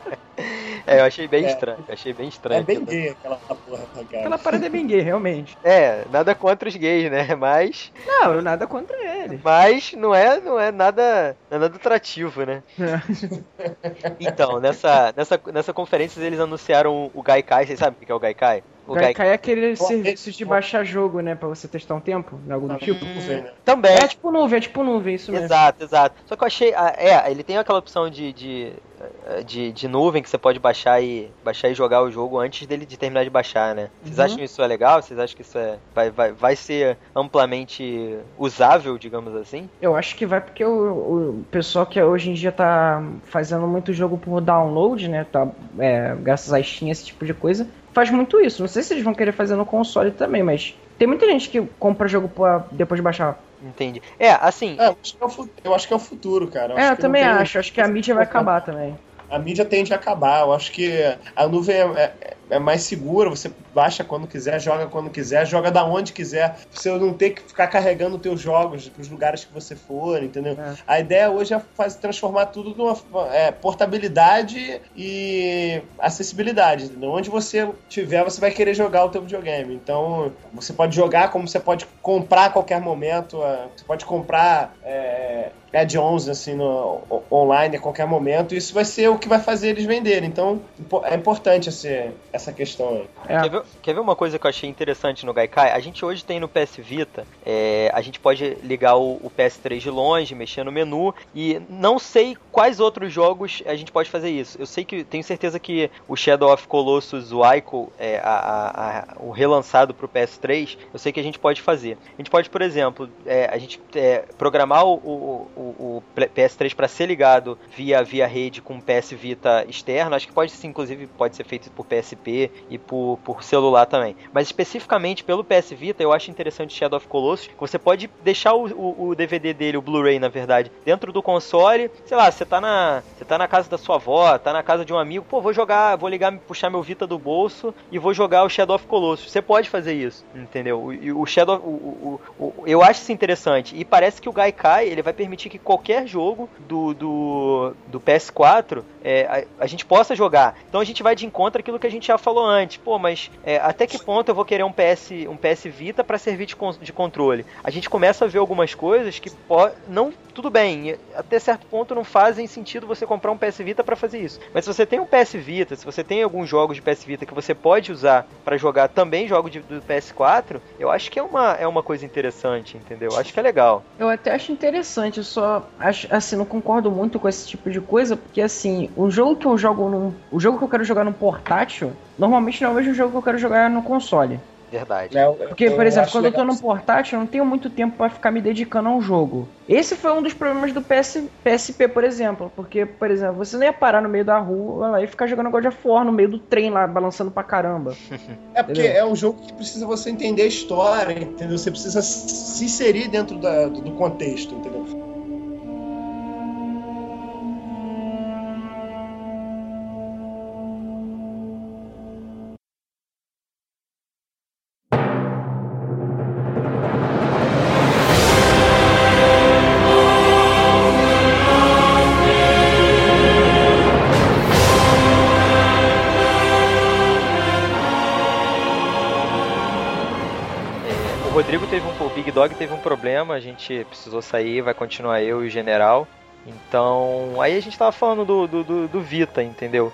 É, eu achei bem É. estranho, eu achei bem estranho. É bem aquilo. gay aquela porra, cara. Aquela parada é bem gay, realmente. É, nada contra os gays, né? Mas, Não, nada contra ele. mas não é, não é nada, não é nada atrativo, né? Então, nessa, nessa, nessa conferência eles anunciaram o Gaikai, vocês sabem o que é o Gaikai? O O Gaikai é aquele serviço de baixar jogo, né? Pra você testar um tempo, né, algo do tipo. Nuvem, né? também. É tipo nuvem, é tipo nuvem, isso mesmo. Exato, exato. Só que eu achei. ah, É, ele tem aquela opção de, de, de, de nuvem que você pode baixar e, baixar e jogar o jogo antes dele de terminar de baixar, né? Vocês Uhum. acham isso é legal? Vocês acham que isso é, vai, vai, vai ser amplamente usável, digamos assim? Eu acho que vai porque o, o pessoal que hoje em dia tá fazendo muito jogo por download, né? Tá, é, graças a Steam, esse tipo de coisa, faz muito isso. Não sei se eles vão querer fazer no console também, mas tem muita gente que compra jogo pra, depois de baixar. Entendi. É, assim. É, eu acho que é o fu- eu acho que é o futuro, cara. Eu é, acho eu que não também tem- acho. Acho que a mídia vai acabar também. A mídia tende a acabar. Eu acho que a nuvem é, é- é mais segura. Você baixa quando quiser, joga quando quiser, joga da onde quiser. Você não ter que ficar carregando teus jogos pros lugares que você for, entendeu? É. A ideia hoje é fazer, transformar tudo numa é, portabilidade e acessibilidade, entendeu? Onde você tiver, você vai querer jogar o teu videogame. Então, você pode jogar como você pode comprar a qualquer momento. é, Você pode comprar é, add-ons assim, no, o- online a qualquer momento. Isso vai ser o que vai fazer eles venderem. Então, impo- é importante esse, essa questão aí. É. Quer ver, quer ver uma coisa que eu achei interessante no Gaikai? A gente hoje tem no P S Vita, é, a gente pode ligar o, o P S três de longe, mexer no menu, e não sei quais outros jogos a gente pode fazer isso. Eu sei que, tenho certeza que o Shadow of Colossus, o Ico, é, a, a- a- o relançado pro P S três, eu sei que a gente pode fazer. A gente pode, por exemplo, é, a gente é, programar o, o, o, o P S três para ser ligado via, via rede com o P S Vita externo. Acho que pode ser, inclusive, pode ser feito por P S P e por, por celular também. Mas especificamente pelo P S Vita, eu acho interessante Shadow of Colossus, que você pode deixar o, o, o D V D dele, o Blu-ray na verdade, dentro do console. Sei lá, você tá na, você tá na casa da sua avó, tá na casa de um amigo, pô, vou jogar, vou ligar, puxar meu Vita do bolso e vou jogar o Shadow of Colossus. Você pode fazer isso, entendeu? O, o Shadow, o, o, o, eu acho isso interessante. E parece que o Gaikai, ele vai permitir que qualquer jogo do, do, do P S quatro é, a, a gente possa jogar. Então a gente vai de encontro àquilo que a gente já falou antes. Pô, mas é, até que ponto eu vou querer um P S, um P S Vita para servir de, de controle? A gente começa a ver algumas coisas que pode, não, tudo bem, até certo ponto não fazem sentido você comprar um P S Vita para fazer isso. Mas se você tem um P S Vita, se você tem alguns jogos de P S Vita que você pode usar para jogar também jogos de, do P S quatro, eu acho que é uma, é uma coisa interessante, entendeu? Acho que é legal. Eu até acho interessante, eu só acho, assim, não concordo muito com esse tipo de coisa, porque assim, o jogo que eu jogo num, o jogo que eu quero jogar no portátil, normalmente não é o mesmo jogo que eu quero jogar no console. Verdade. É, Porque, por exemplo, quando eu tô no legal. portátil, eu não tenho muito tempo pra ficar me dedicando a um jogo. Esse foi um dos problemas do P S, P S P, por exemplo. Porque, por exemplo, você não ia parar no meio da rua lá, e ficar jogando God of War no meio do trem lá, balançando pra caramba. É porque Entendeu? é um jogo que precisa você entender a história, entendeu? Você precisa se inserir dentro da, do contexto, entendeu? O Rodrigo teve um, o Big Dog teve um problema, a gente precisou sair, vai continuar eu e o General. Então, aí a gente tava falando do, do, do, do Vita, entendeu?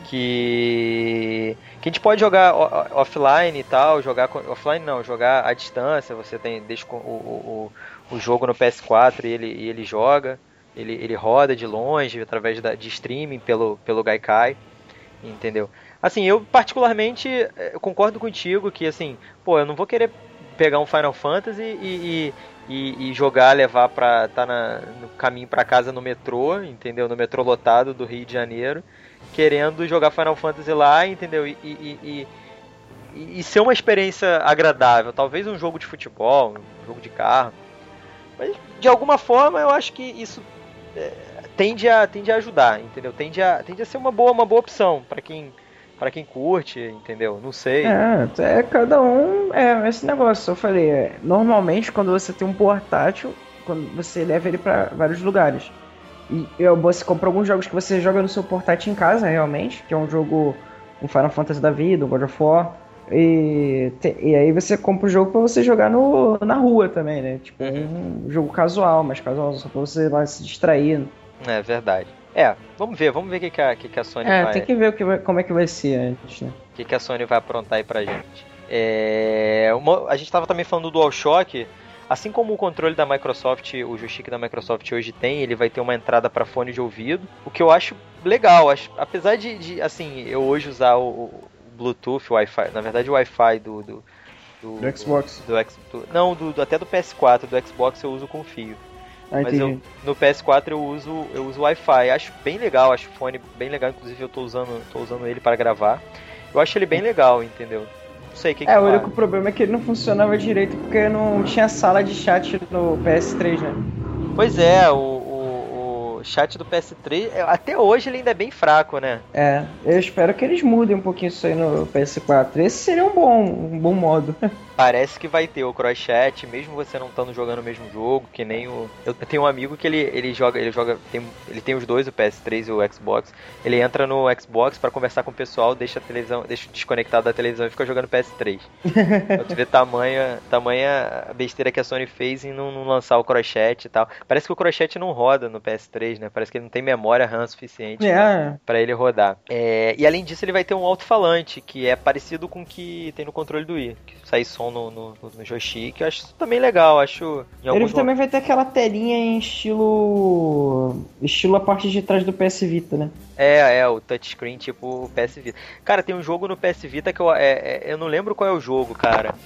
Que, que a gente pode jogar offline e tal, jogar offline não, jogar à distância. Você tem deixa o, o, o jogo no P S quatro e ele, e ele joga, ele, ele roda de longe através da, de streaming pelo, pelo Gaikai, entendeu? Assim, eu particularmente eu concordo contigo que assim, pô, eu não vou querer pegar um Final Fantasy e, e, e, e jogar, levar pra tá na, no caminho pra casa no metrô, entendeu? No metrô lotado do Rio de Janeiro, querendo jogar Final Fantasy lá, entendeu? E, e, e, e ser uma experiência agradável. Talvez um jogo de futebol, um jogo de carro. Mas, de alguma forma, eu acho que isso é, tende, a, tende a ajudar, entendeu? Tende a, tende a ser uma boa, uma boa opção pra quem... Pra quem curte, entendeu? Não sei. É, é cada um. É esse negócio, eu falei. É, normalmente, quando você tem um portátil, quando você leva ele pra vários lugares. E eu, você compra alguns jogos que você joga no seu portátil em casa, realmente, que é um jogo, um Final Fantasy da vida, um God of War. E, te, e aí você compra o jogo pra você jogar no, na rua também, né? Tipo, Uhum. um jogo casual, mais casual, só pra você lá se distrair. É verdade. É, vamos ver, vamos ver o que, que, a, que, que a Sony É, vai... tem que ver o que vai, como é que vai ser antes, né? O que, que a Sony vai aprontar aí pra gente. É, uma, a gente tava também falando do DualShock. Assim como o controle da Microsoft, o joystick da Microsoft hoje tem, ele vai ter uma entrada para fone de ouvido, o que eu acho legal. Acho, apesar de, de, assim, eu hoje usar o, o Bluetooth, o Wi-Fi, na verdade o Wi-Fi do... do, do, Do Xbox. Do, do, do, não, do, até do P S quatro, do Xbox eu uso com fio. Ah, Mas eu, no P S quatro eu uso eu uso Wi-Fi, acho bem legal, acho o fone bem legal, inclusive eu tô usando, tô usando ele para gravar. Eu acho ele bem legal, entendeu? Não sei o que que É, o fala. único problema é que ele não funcionava direito porque não tinha sala de chat no P S três, né? Pois é, o, o, o chat do P S três, até hoje ele ainda é bem fraco, né? É, eu espero que eles mudem um pouquinho isso aí no P S quatro. Esse seria um bom, um bom modo. Parece que vai ter o cross chat, mesmo você não estando jogando o mesmo jogo, que nem o... Eu tenho um amigo que ele, ele joga, ele joga, tem, ele tem os dois, o P S três e o Xbox. Ele entra no Xbox pra conversar com o pessoal, deixa a televisão, deixa desconectado da televisão e fica jogando P S três. Pra tu ver tamanha, tamanha besteira que a Sony fez em não, não lançar o cross chat e tal. Parece que o cross chat não roda no P S três, né? Parece que ele não tem memória RAM suficiente É. pra, pra ele rodar. É, e além disso, ele vai ter um alto-falante, que é parecido com o que tem no controle do Wii, que sai som no, no, no joystick. Eu acho isso também legal, acho... Em Ele alguns também vai ter aquela telinha em estilo... Estilo a parte de trás do P S Vita, né? É, é, o touchscreen tipo o P S Vita. Cara, tem um jogo no P S Vita que eu, é, é, eu não lembro qual é o jogo, cara.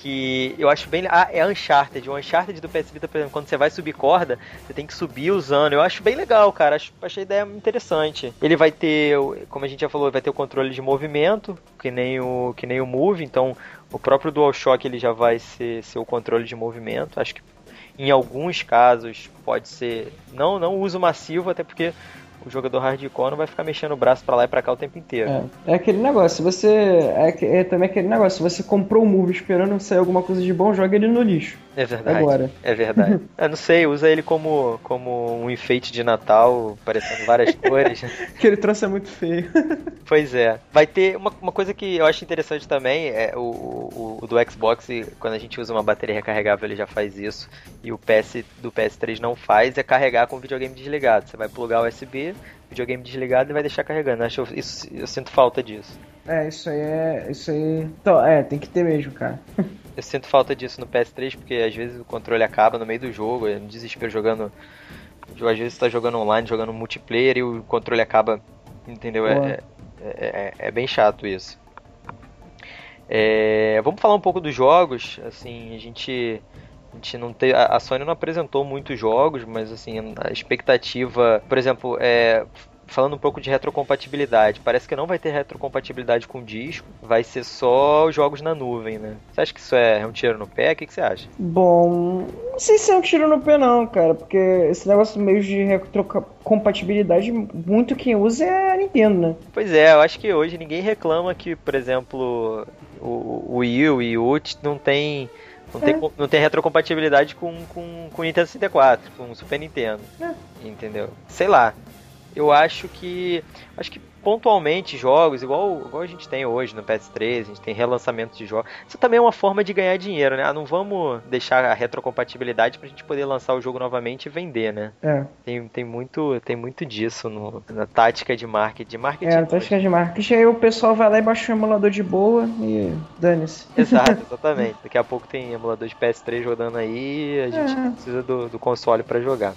que eu acho bem... Ah, é Uncharted. O Uncharted do P S Vita, por exemplo, quando você vai subir corda, você tem que subir usando. Eu acho bem legal, cara. Acho, achei a ideia interessante. Ele vai ter, como a gente já falou, vai ter o controle de movimento, que nem o, que nem o Move. Então, o próprio DualShock ele já vai ser, ser o controle de movimento. Acho que em alguns casos pode ser... Não, não uso massivo, até porque... O jogador hardcore não vai ficar mexendo o braço pra lá e pra cá o tempo inteiro. É, é aquele negócio, se você... É, é também aquele negócio, se você comprou o Move esperando sair alguma coisa de bom, joga ele no lixo. É verdade. Agora. É verdade. Eu não sei, usa ele como, como um enfeite de Natal, parecendo várias cores. Aquele troço é muito feio. Pois é. Vai ter uma, uma coisa que eu acho interessante também, é o, o, o do Xbox, quando a gente usa uma bateria recarregável, ele já faz isso. E o P S do P S três não faz, é carregar com o videogame desligado. Você vai plugar o U S B, videogame desligado e vai deixar carregando. Eu, acho, isso, eu sinto falta disso. É, isso aí é... Isso aí... Então, é, tem que ter mesmo, cara. Eu sinto falta disso no P S três, porque às vezes o controle acaba no meio do jogo, no desespero jogando... Às vezes você tá jogando online, jogando multiplayer e o controle acaba, entendeu? É, é, é, é bem chato isso. É, vamos falar um pouco dos jogos, assim, a gente... A gente não tem, a Sony não apresentou muitos jogos, mas assim, a expectativa, por exemplo, é, falando um pouco de retrocompatibilidade, parece que não vai ter retrocompatibilidade com disco, vai ser só os jogos na nuvem, né? Você acha que isso é um tiro no pé? O que, que você acha? Bom, não sei se é um tiro no pé não, cara, porque esse negócio meio de retrocompatibilidade, muito quem usa é a Nintendo, né? Pois é, eu acho que hoje ninguém reclama que, por exemplo, o, o Wii U e o U não tem... Não tem, é. não tem retrocompatibilidade com, com, com Nintendo sessenta e quatro, com Super Nintendo. É. Entendeu? Sei lá. Eu acho que. Acho que pontualmente jogos, igual, igual a gente tem hoje no P S três, a gente tem relançamentos de jogos. Isso também é uma forma de ganhar dinheiro, né? Ah, não vamos deixar a retrocompatibilidade pra gente poder lançar o jogo novamente e vender, né? É. Tem, tem, muito, tem muito disso no, na tática de marketing. De marketing é, na tática de marketing. Aí o pessoal vai lá e baixa um emulador de boa e dane-se. Exato, exatamente. Daqui a pouco tem emulador de P S três rodando aí e a gente é. precisa do, do console pra jogar.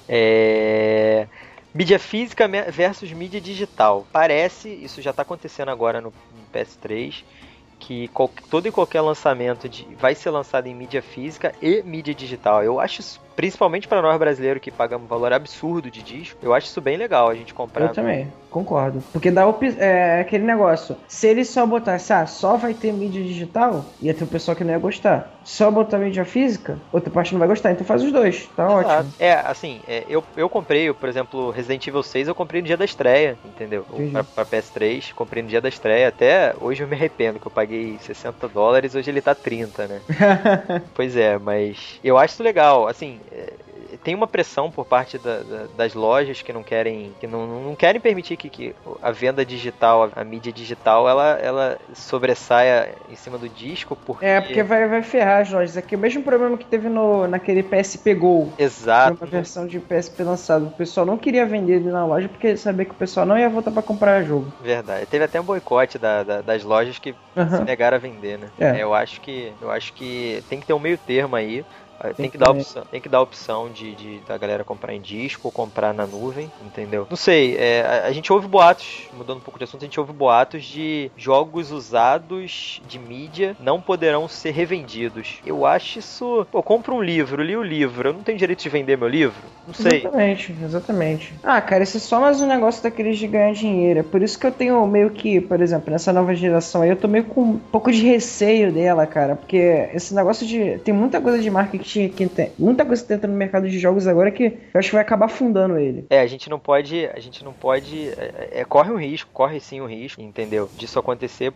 É... Mídia física versus mídia digital. Parece, isso já está acontecendo agora no P S três, que todo e qualquer lançamento de, vai ser lançado em mídia física e mídia digital. Eu acho isso, principalmente para nós brasileiros que pagamos um valor absurdo de disco, eu acho isso bem legal a gente comprar. Eu também, concordo. Porque dá op- é, aquele negócio, se ele só botasse, ah, só vai ter mídia digital, ia ter um pessoal que não ia gostar. Só botar mídia física, outra parte não vai gostar, então faz os dois, tá Exato. Ótimo. É, assim, é, eu, eu comprei, por exemplo, Resident Evil seis, eu comprei no dia da estreia, entendeu? Pra, pra P S três, comprei no dia da estreia, até hoje eu me arrependo, que eu paguei sessenta dólares, hoje ele tá trinta, né? Pois é, mas eu acho isso legal, assim... É, tem uma pressão por parte da, da, das lojas que não querem que não, não querem permitir que, que a venda digital, a, a mídia digital, ela, ela sobressaia em cima do disco, porque... É, porque vai, vai ferrar as lojas. Aqui é o mesmo problema que teve no, naquele P S P Go. Exato. Uma versão de P S P lançado. O pessoal não queria vender ele na loja porque sabia que o pessoal não ia voltar pra comprar jogo. Verdade. Teve até um boicote da, da, das lojas que uhum. se negaram a vender, né? É. Eu acho que eu acho que tem que ter um meio termo aí. Tem, tem, que dar opção, tem que dar a opção de, de da galera comprar em disco ou comprar na nuvem, entendeu? Não sei, é, a, a gente ouve boatos, mudando um pouco de assunto, a gente ouve boatos de jogos usados de mídia não poderão ser revendidos. Eu acho isso... Pô, eu compro um livro, li o livro, eu não tenho direito de vender meu livro? Não sei. Exatamente, exatamente. Ah, cara, isso é só mais um negócio daqueles de ganhar dinheiro. É por isso que eu tenho meio que, por exemplo, nessa nova geração aí, eu tô meio com um pouco de receio dela, cara, porque esse negócio de... Tem muita coisa de marketing que tem muita coisa que tenta no mercado de jogos agora que eu acho que vai acabar afundando ele. É, a gente não pode, a gente não pode, é, é, corre um risco, corre sim um risco, entendeu? Disso acontecer,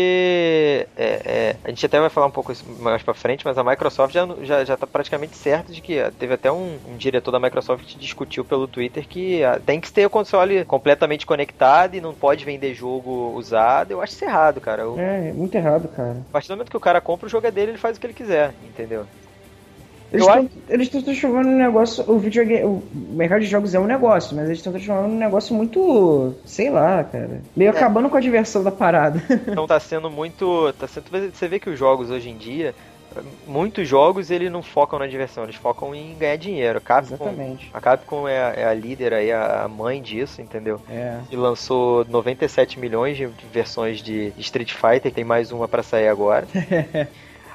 porque é, é, a gente até vai falar um pouco isso mais pra frente, mas a Microsoft já, já, já tá praticamente certa de que teve até um, um diretor da Microsoft que discutiu pelo Twitter que a, tem que ter o console completamente conectado e não pode vender jogo usado. Eu acho isso errado, cara. Eu, é, muito errado, cara. A partir do momento que o cara compra o jogo é dele, ele faz o que ele quiser, entendeu? Eles estão transformando um negócio. O videogame. O mercado de jogos é um negócio, mas eles estão transformando um negócio muito. Sei lá, cara. Meio é. acabando com a diversão da parada. Então tá sendo muito. Tá sendo, você vê que os jogos hoje em dia. Muitos jogos eles não focam na diversão, eles focam em ganhar dinheiro. A Capcom, Exatamente. A Capcom é a, é a líder aí, a mãe disso, entendeu? É. E lançou noventa e sete milhões de versões de Street Fighter, tem mais uma pra sair agora.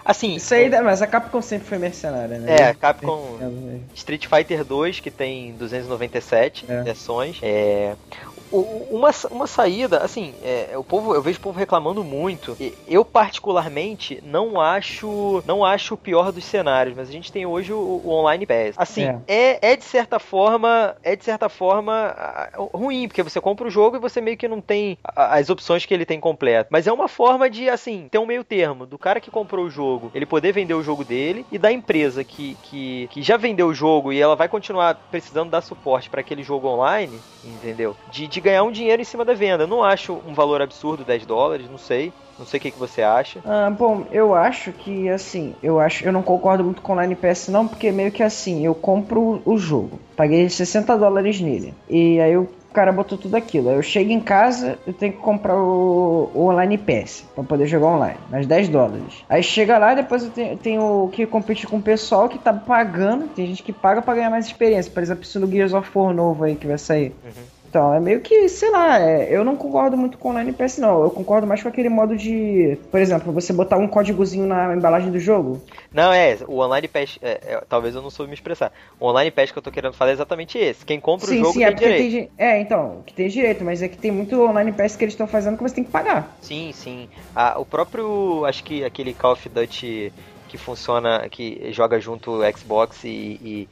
Assim, Isso aí, mas a Capcom sempre foi mercenária, né? É, Capcom Street Fighter dois, que tem duzentas e noventa e sete É. versões. É, o- uma, uma saída, assim, é, o povo, eu vejo o povo reclamando muito. E eu, particularmente, não acho não acho o pior dos cenários, mas a gente tem hoje o, o Online Pass. Assim, É. é. É, de certa forma, é de certa forma ah, ruim, porque você compra o jogo e você meio que não tem a- as opções que ele tem completo. Mas é uma forma de, assim, ter um meio termo do cara que comprou o jogo, ele poder vender o jogo dele, e da empresa que, que, que já vendeu o jogo e ela vai continuar precisando dar suporte para aquele jogo online, entendeu? De, de ganhar um dinheiro em cima da venda. Eu não acho um valor absurdo, dez dólares, não sei. Não sei o que, que você acha. Ah, bom, eu acho que assim, eu acho, eu não concordo muito com o Online Pass não, porque meio que assim, eu compro o jogo, paguei sessenta dólares nele, e aí o cara botou tudo aquilo, aí eu chego em casa, eu tenho que comprar o, o Online Pass, pra poder jogar online, mais dez dólares. Aí chega lá, depois eu tenho, tenho que competir com o pessoal que tá pagando, tem gente que paga pra ganhar mais experiência, por exemplo, isso no Gears of War novo aí que vai sair. Uhum. Então, é meio que, sei lá, é, eu não concordo muito com o Online Pass, não. Eu concordo mais com aquele modo de, por exemplo, você botar um códigozinho na embalagem do jogo. Não, é, o Online Pass, é, é, talvez eu não soube me expressar. O Online Pass que eu tô querendo falar é exatamente esse. Quem compra sim, o jogo sim, tem é porque direito. tem gente. É, então, que tem direito, mas é que tem muito Online Pass que eles estão fazendo que você tem que pagar. Sim, sim. Ah, o próprio, acho que aquele Call of Duty que funciona, que joga junto o Xbox e, e,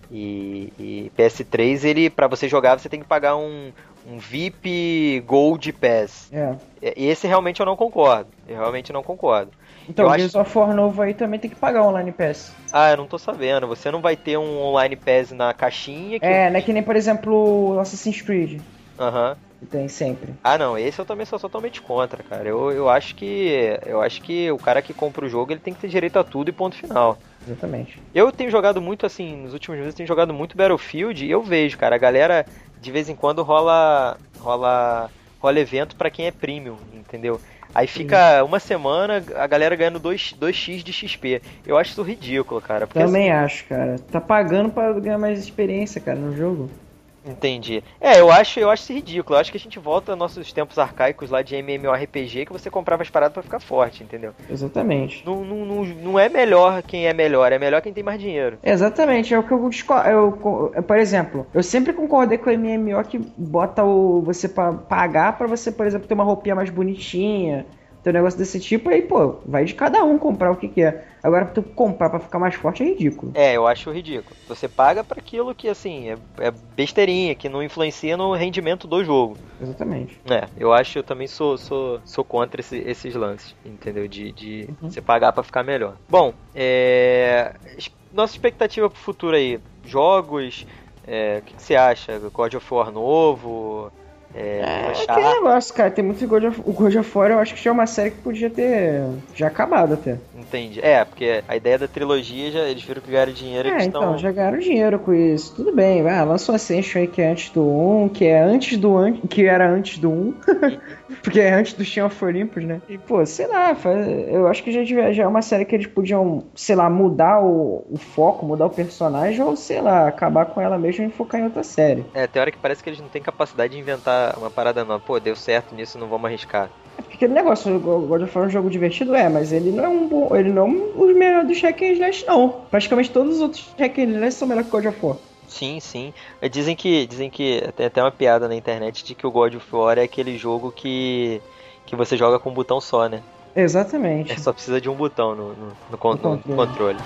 e, e P S três, ele, pra você jogar, você tem que pagar um, um V I P Gold Pass. É. E esse realmente eu não concordo. Eu realmente não concordo. Então, Eu o acho- Gears of War novo aí também tem que pagar o Online Pass. Ah, eu não tô sabendo. Você não vai ter um Online Pass na caixinha que... É, não é que nem, por exemplo, o Assassin's Creed, Aham. que tem sempre. Ah, não, esse eu também sou totalmente contra, cara. Eu, eu acho que eu acho que o cara que compra o jogo, ele tem que ter direito a tudo e ponto final. Exatamente. Eu tenho jogado muito assim, nos últimos meses eu tenho jogado muito Battlefield e eu vejo, cara, a galera de vez em quando rola rola rola evento pra quem é premium, entendeu? Aí fica uma semana a galera ganhando dois x de X P. Eu acho isso ridículo, cara. Porque Também acho, cara. Tá pagando pra ganhar mais experiência, cara, no jogo. Entendi. É, eu acho, eu acho isso ridículo. Eu acho que a gente volta aos nossos tempos arcaicos lá de MMORPG, que você comprava as paradas pra ficar forte, entendeu? Exatamente. Não, não, não, não é melhor quem é melhor, é melhor quem tem mais dinheiro. Exatamente, é o que eu discordo. Eu, eu, por exemplo, eu sempre concordei com o M M O que bota o você pra pagar pra você, por exemplo, ter uma roupinha mais bonitinha, ter um negócio desse tipo, aí, pô, vai de cada um comprar o que quer. Agora, tu comprar pra ficar mais forte é ridículo. É, eu acho ridículo. Você paga pra aquilo que, assim, é, é besteirinha, que não influencia no rendimento do jogo. Exatamente. É, eu acho, eu também sou, sou, sou contra esse- esses lances, entendeu? De, de você pagar pra ficar melhor. Bom, é, es- nossa expectativa pro futuro aí, jogos, é, o que, que você acha? God of War novo? É, É Uncharted? aquele negócio, cara, tem muito God of, o God of War, eu acho que já é uma série que podia ter já acabado até. Entendi. É, porque a ideia da trilogia, já, eles viram que ganharam dinheiro e É, eles então, estão... já ganharam dinheiro com isso. Tudo bem, vai, lança o Ascension aí que é antes do um, que é antes do an... que era antes do um, porque é antes do Shaun of Olympus, né? E, pô, sei lá, faz... eu acho que já, devia- já é uma série que eles podiam, sei lá, mudar o, o foco, mudar o personagem, ou, sei lá, acabar com ela mesmo e focar em outra série. É, tem hora que parece que eles não têm capacidade de inventar uma parada nova. Pô, deu certo nisso, não vamos arriscar. É porque aquele negócio, o God of War é um jogo divertido, é, mas ele não é um bom, ele não é um dos melhores dos hack and slash, não. Praticamente todos os outros hack and slash são melhores que o God of War. Sim, sim. Dizem que, dizem que tem até uma piada na internet de que o God of War é aquele jogo que, que você joga com um botão só, né? Exatamente. É, só precisa de um botão no, no, no, con- No controle. no controle.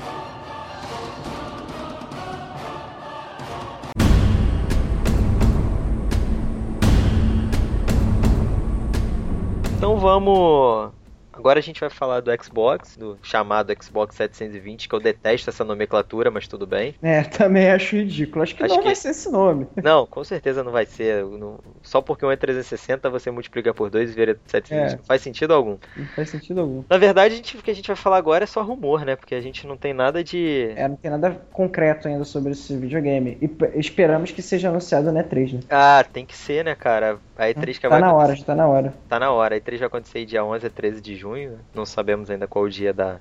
Então vamos... Agora a gente vai falar do Xbox, do chamado Xbox setecentos e vinte, que eu detesto essa nomenclatura, mas tudo bem. É, também acho ridículo. Acho que Acho não que- vai ser esse nome. Não, com certeza não vai ser. Não- Só porque um é trezentos e sessenta você multiplica por dois e vira setecentos e vinte. É. Não faz sentido algum. Não faz sentido algum. Na verdade, a gente- o que a gente vai falar agora é só rumor, né? Porque a gente não tem nada de... É, não tem nada concreto ainda sobre esse videogame. E p- esperamos que seja anunciado na E três, né? Ah, tem que ser, né, cara? A E três que Tá vai na hora, acontecer- já tá na hora. Tá na hora. A E três vai acontecer dia onze a treze de junho. Não sabemos ainda qual o dia da,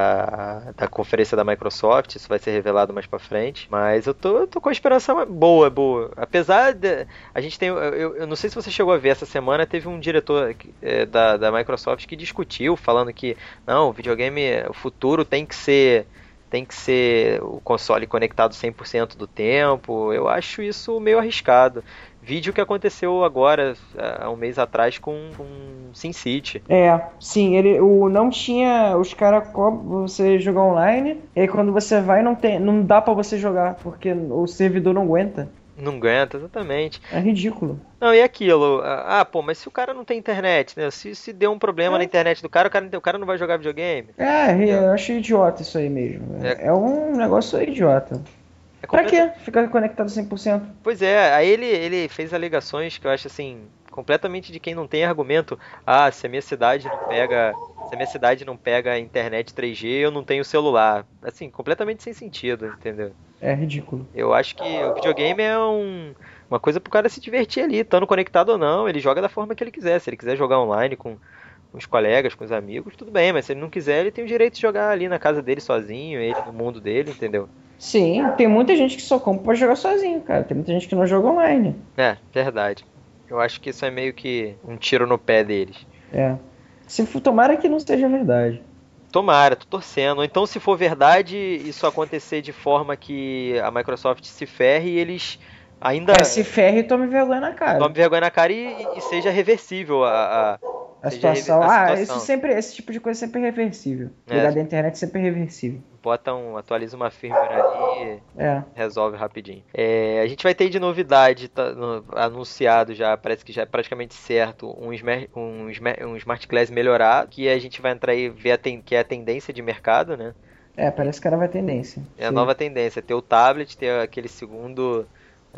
da, da conferência da Microsoft. Isso vai ser revelado mais pra frente. Mas eu tô, eu tô com a esperança boa, boa. Apesar de... A gente tem... Eu, eu não sei se você chegou a ver, essa semana teve um diretor é, da, da Microsoft que discutiu, falando que não, o videogame, o futuro tem que ser... Tem que ser o console conectado cem por cento do tempo. Eu acho isso meio arriscado. Vídeo que aconteceu agora, há um mês atrás, com, com SimCity. É, sim, ele o, não tinha. Os caras cobram você jogar online, e aí quando você vai, não, tem, não dá pra você jogar, porque o servidor não aguenta. Não aguenta, exatamente. É ridículo. Não, e aquilo? Ah, pô, mas se o cara não tem internet, né? Se, se deu um problema É. na internet do cara, o cara, não tem- o cara não vai jogar videogame. É, eu achei idiota isso aí mesmo. É, é um negócio idiota. É Pra completa- quê? Ficar conectado cem por cento? Pois é, aí ele, ele fez alegações que eu acho assim, completamente de quem não tem argumento. Ah, se a minha cidade não pega. Se a minha cidade não pega internet três G, eu não tenho celular. Assim, completamente sem sentido, entendeu? É ridículo. Eu acho que o videogame é um, uma coisa pro cara se divertir ali, estando conectado ou não, ele joga da forma que ele quiser. Se ele quiser jogar online com, com os colegas, com os amigos, tudo bem, mas se ele não quiser, ele tem o direito de jogar ali na casa dele sozinho, ele no mundo dele, entendeu? Sim, tem muita gente que só compra pra jogar sozinho, cara. Tem muita gente que não joga online. É, verdade. Eu acho que isso é meio que um tiro no pé deles. É. Se for, tomara que não seja verdade. Tomara, tô torcendo. Ou então, se for verdade, isso acontecer de forma que a Microsoft se ferre e eles ainda É, se ferre e tome vergonha na cara. tomem vergonha na cara e, e seja reversível a, a, A seja situação. rever- a Ah, situação. isso sempre, esse tipo de coisa sempre é reversível. É. Ligar da internet sempre é reversível. Bota um, atualiza uma firmware ali e É. resolve rapidinho. É, a gente vai ter de novidade tá, no- anunciado já, parece que já é praticamente certo, um, Smart, um, Smart- um Smart Glass melhorado, que a gente vai entrar e ver a ten- que é a tendência de mercado, né? É, parece que era vai tendência. É a Sim. nova tendência, ter o tablet, ter aquele segundo,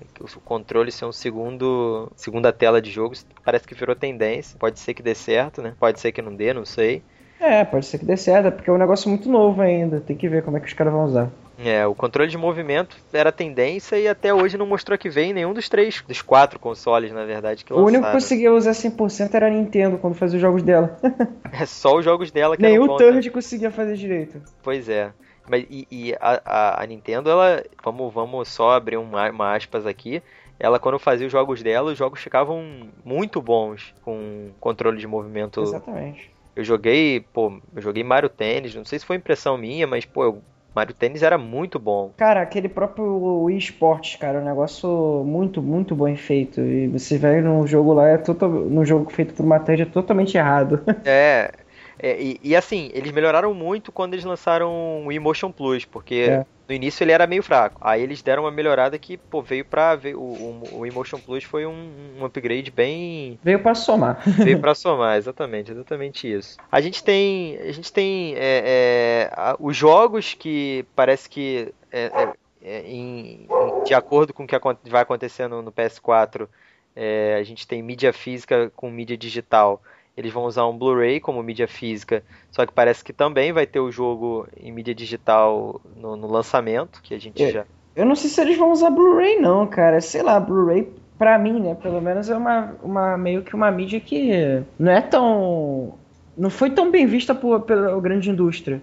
o controle ser um segundo, segunda tela de jogo, parece que virou tendência. Pode ser que dê certo, né? Pode ser que não dê, não sei. É, pode ser que dê certo, porque é um negócio muito novo ainda. Tem que ver como é que os caras vão usar. É, o controle de movimento era tendência e até hoje não mostrou que vem em nenhum dos três, dos quatro consoles, na verdade, que O único que lançaram. conseguia usar cem por cento era a Nintendo quando fazia os jogos dela. É só os jogos dela que Nem não o contam. Third conseguia fazer direito. Pois é. Mas, e e a, a, a Nintendo, ela, vamos, vamos só abrir uma, uma aspas aqui, ela quando fazia os jogos dela, os jogos ficavam muito bons com controle de movimento. Exatamente. Eu joguei, pô, eu joguei Mario Tennis, não sei se foi impressão minha, mas, pô, eu, Mario Tennis era muito bom. Cara, aquele próprio Wii Sports, cara, é um negócio muito, muito bem feito. E você vai num jogo lá, é total, num jogo feito por uma third, é totalmente errado. É, é, e, e assim, eles melhoraram muito quando eles lançaram o Emotion Plus, porque É. no início ele era meio fraco. Aí eles deram uma melhorada que, pô, veio pra ver, o, o, o Emotion Plus foi um, um upgrade bem... Veio pra somar. Veio pra somar, exatamente, exatamente isso. A gente tem, a gente tem é, é, a- os jogos que parece que, é, é, é, em- em- de acordo com o que acon- vai acontecer no, no P S quatro, é, a gente tem mídia física com mídia digital. Eles vão usar um Blu-ray como mídia física, só que parece que também vai ter o jogo em mídia digital no, no lançamento, que a gente É. já... Eu não sei se eles vão usar Blu-ray não, cara. Sei lá, Blu-ray, pra mim, né, pelo menos é uma, uma meio que uma mídia que não é tão... Não foi tão bem vista por, pela grande indústria.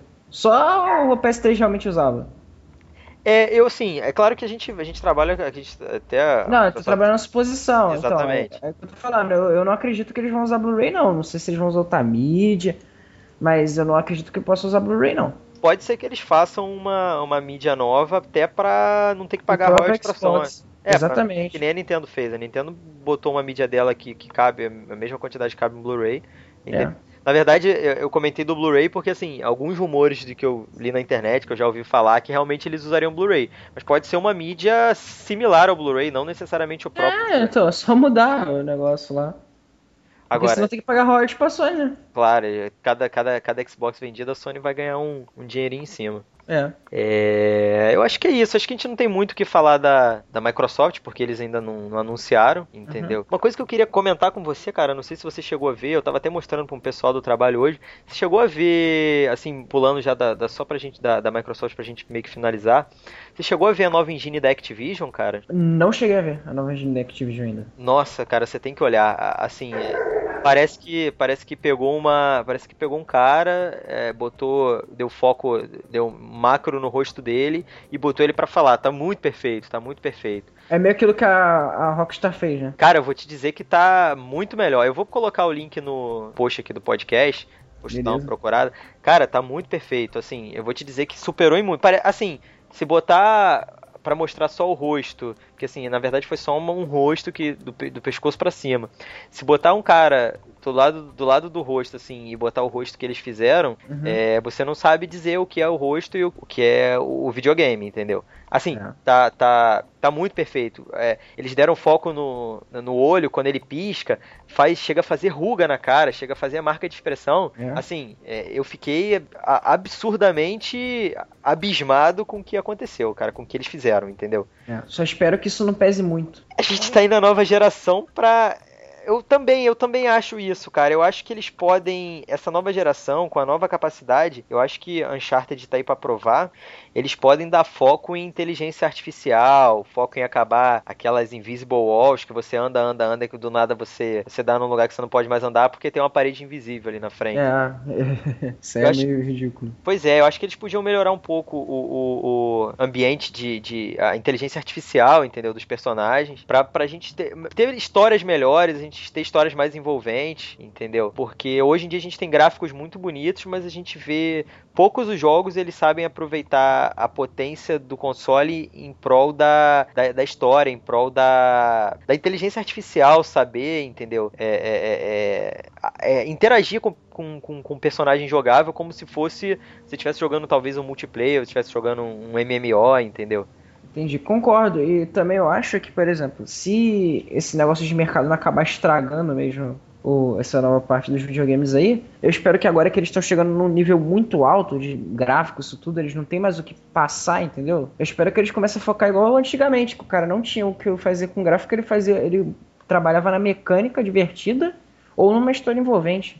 Só o P S três realmente usava. É, eu sim, é claro que a gente, a gente trabalha, a gente até... Não, eu tô trabalhando na suposição. Exatamente. Então, é, é o que eu tô falando. Eu, eu não acredito que eles vão usar Blu-ray, não. Não sei se eles vão usar outra mídia, mas eu não acredito que possa usar Blu-ray, não. Pode ser que eles façam uma, uma mídia nova até pra não ter que pagar O próprio royalties pra Sony. Xbox. É, pra- Exatamente. que nem a Nintendo fez. A Nintendo botou uma mídia dela que, que cabe, a mesma quantidade que cabe no Blu-ray. É. Na verdade, eu, eu comentei do Blu-ray porque, assim, alguns rumores de que eu li na internet, que eu já ouvi falar, que realmente eles usariam Blu-ray. Mas pode ser uma mídia similar ao Blu-ray, não necessariamente o próprio. É, então, é só mudar o negócio lá. Porque Agora, senão tem que pagar royalties pra Sony, né? claro, cada, cada, cada Xbox vendido, a Sony vai ganhar um, um dinheirinho em cima. É. É, eu acho que é isso. Acho que a gente não tem muito o que falar da, da Microsoft, porque eles ainda não, não anunciaram, entendeu? Uhum. Uma coisa que eu queria comentar com você, cara, não sei se você chegou a ver, eu tava até mostrando para um pessoal do trabalho hoje. Você chegou a ver, assim, pulando já da, da, só pra gente, da, da Microsoft pra gente meio que finalizar. Você chegou a ver a nova engine da Activision, cara? Não cheguei a ver a nova engine da Activision ainda. Nossa, cara, você tem que olhar. Assim, é, parece que parece que pegou uma, parece que pegou um cara, é, botou, deu foco, deu macro no rosto dele e botou ele pra falar. Tá muito perfeito, tá muito perfeito. É meio aquilo que a, a Rockstar fez, né? Cara, eu vou te dizer que tá muito melhor. Eu vou colocar o link no post aqui do podcast. Vou dar uma procurada. Cara, tá muito perfeito. Assim, eu vou te dizer que superou em muito. Assim, se botar pra mostrar só o rosto, porque assim, na verdade foi só um, um rosto que do, do pescoço pra cima. Se botar um cara do lado do, lado do rosto, assim, e botar o rosto que eles fizeram, uhum. é, você não sabe dizer o que é o rosto e o, o que é o videogame, entendeu? Assim, é. tá, tá, tá muito perfeito. É, eles deram foco no, no olho, quando ele pisca, faz, chega a fazer ruga na cara, chega a fazer a marca de expressão. É. Assim, é, eu fiquei absurdamente abismado com o que aconteceu, cara, com o que eles fizeram, entendeu? É. Só espero que isso não pese muito. A gente tá indo na nova geração pra... Eu também, eu também acho isso, cara. Eu acho que eles podem, essa nova geração, com a nova capacidade, eu acho que Uncharted tá aí pra provar, eles podem dar foco em inteligência artificial, foco em acabar aquelas invisible walls que você anda, anda, anda, que do nada você, você dá num lugar que você não pode mais andar porque tem uma parede invisível ali na frente. É, isso é acho... meio ridículo. Pois é, eu acho que eles podiam melhorar um pouco o, o, o ambiente de, de a inteligência artificial, entendeu, dos personagens, pra, pra gente ter, ter histórias melhores, a gente ter histórias mais envolventes, entendeu? Porque hoje em dia a gente tem gráficos muito bonitos, mas a gente vê poucos os jogos, eles sabem aproveitar a potência do console em prol da, da, da história, em prol da, da inteligência artificial, saber, entendeu? É, é, é, é, interagir com Com, com, com um personagem jogável como se fosse, se estivesse jogando talvez um multiplayer, ou estivesse jogando um M M O, entendeu? Entendi, concordo. E também eu acho que, por exemplo, se esse negócio de mercado não acabar estragando mesmo o, essa nova parte dos videogames aí, eu espero que agora que eles estão chegando num nível muito alto de gráfico, isso tudo, eles não tem mais o que passar, entendeu? Eu espero que eles comecem a focar igual antigamente, que o cara não tinha o que fazer com gráfico, ele fazia, ele trabalhava na mecânica divertida ou numa história envolvente.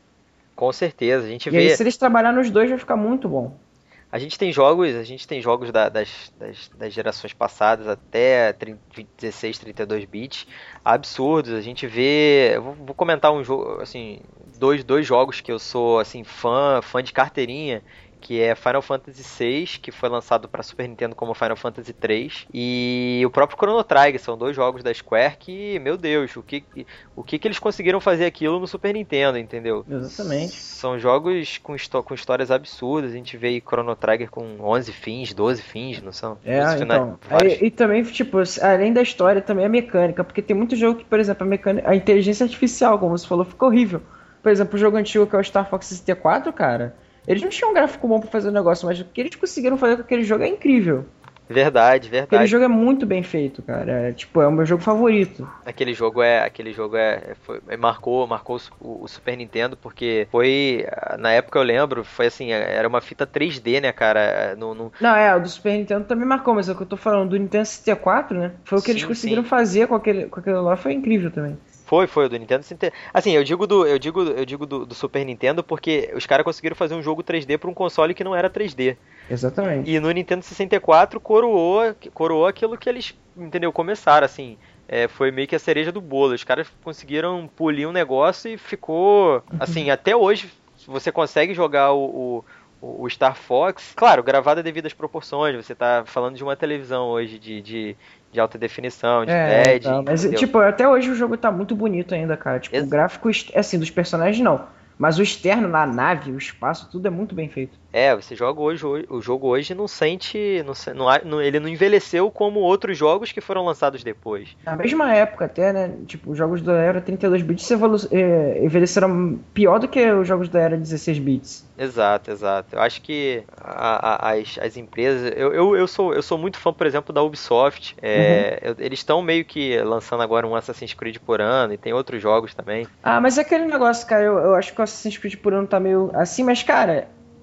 Com certeza, a gente e vê... E aí, se eles trabalharem nos dois, vai ficar muito bom. A gente tem jogos, a gente tem jogos da, das, das, das gerações passadas até dezesseis, trinta e dois bits, absurdos. A gente vê... Eu vou, vou comentar um jogo, assim, dois, dois jogos que eu sou, assim, fã, fã de carteirinha, que é Final Fantasy seis, que foi lançado para Super Nintendo como Final Fantasy três, e o próprio Chrono Trigger, são dois jogos da Square que, meu Deus, o que, o que, que eles conseguiram fazer aquilo no Super Nintendo, entendeu? Exatamente. São jogos com, com histórias absurdas, a gente vê aí Chrono Trigger com onze fins, doze fins, não são? É, então. Aí, e também, tipo, além da história, também a mecânica, porque tem muito jogo que, por exemplo, a, mecânica, a inteligência artificial, como você falou, ficou horrível. Por exemplo, o jogo antigo que é o Star Fox sessenta e quatro, cara... Eles não tinham um gráfico bom pra fazer o negócio, mas o que eles conseguiram fazer com aquele jogo é incrível. Verdade, verdade. Aquele jogo é muito bem feito, cara. É, tipo, é o meu jogo favorito. Aquele jogo é, aquele jogo é, foi, marcou, marcou o, o Super Nintendo porque foi, na época eu lembro, foi assim, era uma fita três D, né, cara? No, no... Não, é, o do Super Nintendo também marcou, mas é o que eu tô falando, do Nintendo sessenta e quatro, né? Foi o que sim, eles conseguiram sim. fazer com aquele, com aquele lá, foi incrível também. Foi, foi, o do Nintendo sessenta e quatro. Assim, eu digo do, eu digo, eu digo do, do Super Nintendo porque os caras conseguiram fazer um jogo três D para um console que não era três D. Exatamente. E no Nintendo sessenta e quatro coroou, coroou aquilo que eles, entendeu, começaram, assim. É, foi meio que a cereja do bolo. Os caras conseguiram polir um negócio e ficou, assim, até hoje você consegue jogar o, o, o Star Fox, claro, gravado a devidas proporções. Você tá falando de uma televisão hoje de... de de alta definição, de é, T E D. Então, mas, entendeu? Tipo, até hoje o jogo tá muito bonito ainda, cara. Tipo, Ex- o gráfico, assim, dos personagens não. Mas o externo, na nave, o espaço, tudo é muito bem feito. É, você joga hoje, o jogo hoje não sente, não, não, ele não envelheceu como outros jogos que foram lançados depois. Na mesma época até, né, tipo, os jogos da era trinta e dois bits evolu- é, envelheceram pior do que os jogos da era dezesseis bits. Exato, exato. Eu acho que a, a, as, as empresas, eu, eu, eu, sou, eu sou muito fã, por exemplo, da Ubisoft. É, uhum. eu, eles estão meio que lançando agora um Assassin's Creed por ano e tem outros jogos também. Ah, mas é aquele negócio, cara, eu, eu acho que o Assassin's Creed por ano tá meio assim, mas, cara...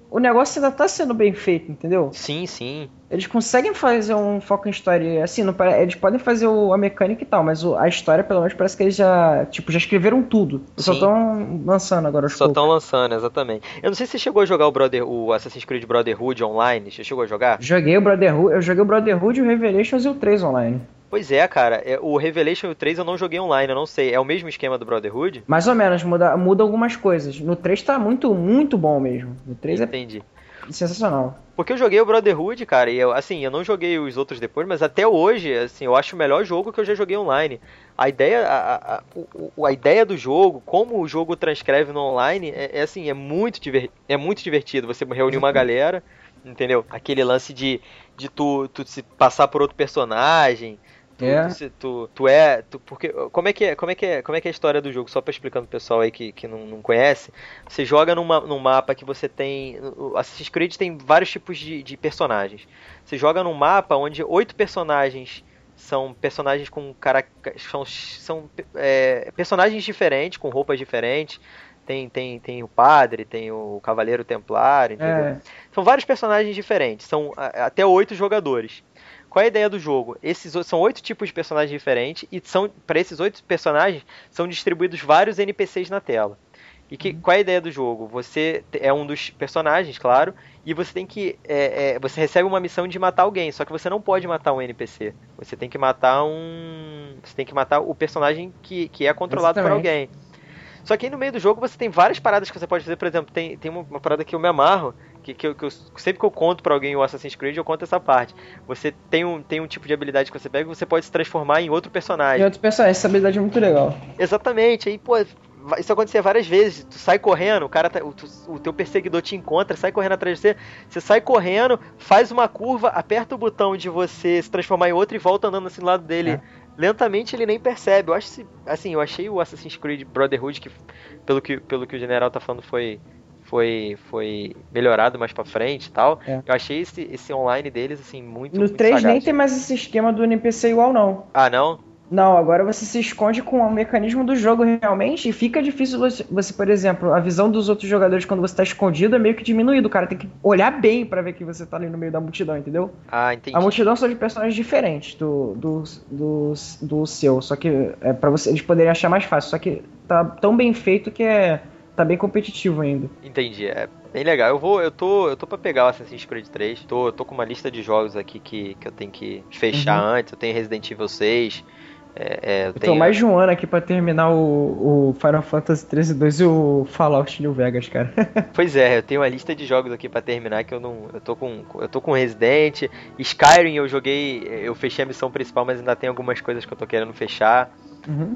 o negócio ainda tá sendo bem feito, entendeu? Sim, sim. Eles conseguem fazer um foco em história, assim, não, pare- eles podem fazer o, a mecânica e tal, mas o- a história, pelo menos, parece que eles já, tipo, já escreveram tudo. Só Sim. estão lançando agora os Só estão lançando, exatamente. Eu não sei se você chegou a jogar o, Brother, o Assassin's Creed Brotherhood online. Você chegou a jogar? Joguei o Brotherhood, eu joguei o Brotherhood, o Revelations e o três online. Pois é, cara. É, o Revelation e o três eu não joguei online, eu não sei. É o mesmo esquema do Brotherhood? Mais ou menos, muda, muda algumas coisas. No três tá muito, muito bom mesmo. No três Entendi. é sensacional. Porque eu joguei o Brotherhood, cara, e eu, assim, eu não joguei os outros depois, mas até hoje, assim, eu acho o melhor jogo que eu já joguei online. A ideia, a, a, a, o- a ideia do jogo, como o jogo transcreve no online, é, é, assim, é muito, diver, é muito divertido. Você reunir uma galera, entendeu? Aquele lance de, de tu, tu se passar por outro personagem. Tu, É. tu, se- tu, tu é. Tu, porque, como é que é, como é que é, como é que é a história do jogo? Só pra explicar pro pessoal aí que, que não, não conhece. Você joga numa, num mapa que você tem. O Assassin's Creed tem vários tipos de, de personagens. Você joga num mapa onde oito personagens são personagens com cara, são, são é, personagens diferentes, com roupas diferentes. Tem, tem, tem o padre, tem o cavaleiro templário, entendeu? É. São vários personagens diferentes. São a- até oito jogadores. Qual é a ideia do jogo? Esses o- são oito tipos de personagens diferentes e são para esses oito personagens são distribuídos vários N P Cs na tela. E que, qual é a ideia do jogo? Você te- é um dos personagens, claro, e você tem que é, é, você recebe uma missão de matar alguém, só que você não pode matar um N P C. Você tem que matar um, você tem que matar o personagem que, que é controlado por Exatamente. alguém. Só que aí no meio do jogo você tem várias paradas que você pode fazer. Por exemplo, tem, tem uma, uma parada que eu me amarro, que, que, eu, que eu- sempre que eu conto pra alguém o Assassin's Creed, eu conto essa parte. Você tem um, tem um tipo de habilidade que você pega e você pode se transformar em outro E personagem. outros personagens, essa habilidade é muito legal. Exatamente, aí, pô, vai- isso acontecia várias vezes. Tu sai correndo, o cara tá- o, tu- o teu perseguidor te encontra, sai correndo atrás de você. Você sai correndo, faz uma curva, aperta o botão de você se transformar em outro e volta andando assim do lado dele. É. Lentamente ele nem percebe. Eu acho que, assim, eu achei o Assassin's Creed Brotherhood, que pelo que, pelo que o general tá falando, foi, foi, foi melhorado mais pra frente e tal. É. Eu achei esse, esse online deles, assim, muito, No muito três sagaz. nem tem mais esse esquema do N P C igual, não. Ah, não? Não, agora você se esconde com o mecanismo do jogo realmente e fica difícil você, você, por exemplo, a visão dos outros jogadores quando você tá escondido é meio que diminuído. O cara tem que olhar bem pra ver que você tá ali no meio da multidão, entendeu? Ah, entendi. A multidão são de personagens diferentes do, do, do, do seu, só que é pra você, eles poderem achar mais fácil, só que tá tão bem feito que é tá bem competitivo ainda. Entendi, é bem legal. Eu vou, eu tô, eu tô para pegar o Assassin's Creed três. Tô, tô com uma lista de jogos aqui que, que eu tenho que fechar Uhum. antes. Eu tenho Resident Evil seis. É, é, eu Eu tenho tô mais de um ano aqui pra terminar o, o Final Fantasy treze dois e o Fallout New Vegas, cara. Pois é, eu tenho uma lista de jogos aqui pra terminar que eu não, eu tô com, eu tô com Resident, Skyrim eu joguei, eu fechei a missão principal, mas ainda tem algumas coisas que eu tô querendo fechar. Uhum.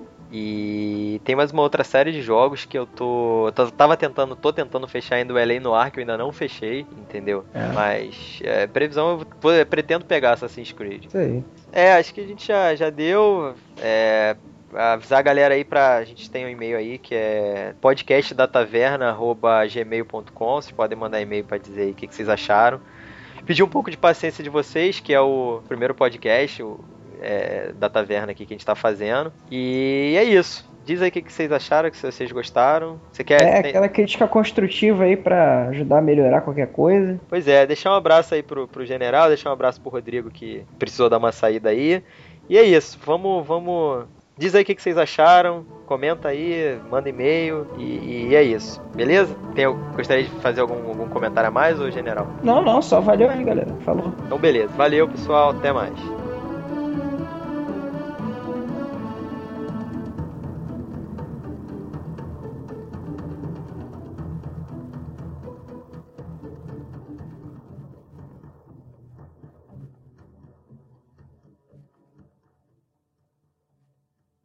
E tem mais uma outra série de jogos que eu tô, eu tô- tava tentando, tô tentando fechar ainda o L A Noire, que eu ainda não fechei, entendeu? É. Mas é, previsão eu vou- eu pretendo pegar Assassin's Creed. Isso aí. É, acho que a gente já, já deu. É, avisar a galera aí pra. A gente tem um e-mail aí que é podcastdataverna arroba gmail ponto com. Vocês podem mandar e-mail pra dizer aí o que, que vocês acharam. Pedir um pouco de paciência de vocês, que é o primeiro podcast o, é, da taverna aqui que a gente tá fazendo. E é isso. Diz aí o que, que vocês acharam, que vocês gostaram. Você quer. É, tem- aquela crítica construtiva aí pra ajudar a melhorar qualquer coisa. Pois é, deixar um abraço aí pro, pro general, deixar um abraço pro Rodrigo que precisou dar uma saída aí. E é isso, vamos, vamos. Diz aí o que, que vocês acharam, comenta aí, manda e-mail e, e é isso, beleza? Tem, gostaria de fazer algum, algum comentário a mais, ô general? Não, não, só valeu aí, galera. Falou. Então beleza, valeu pessoal, até mais.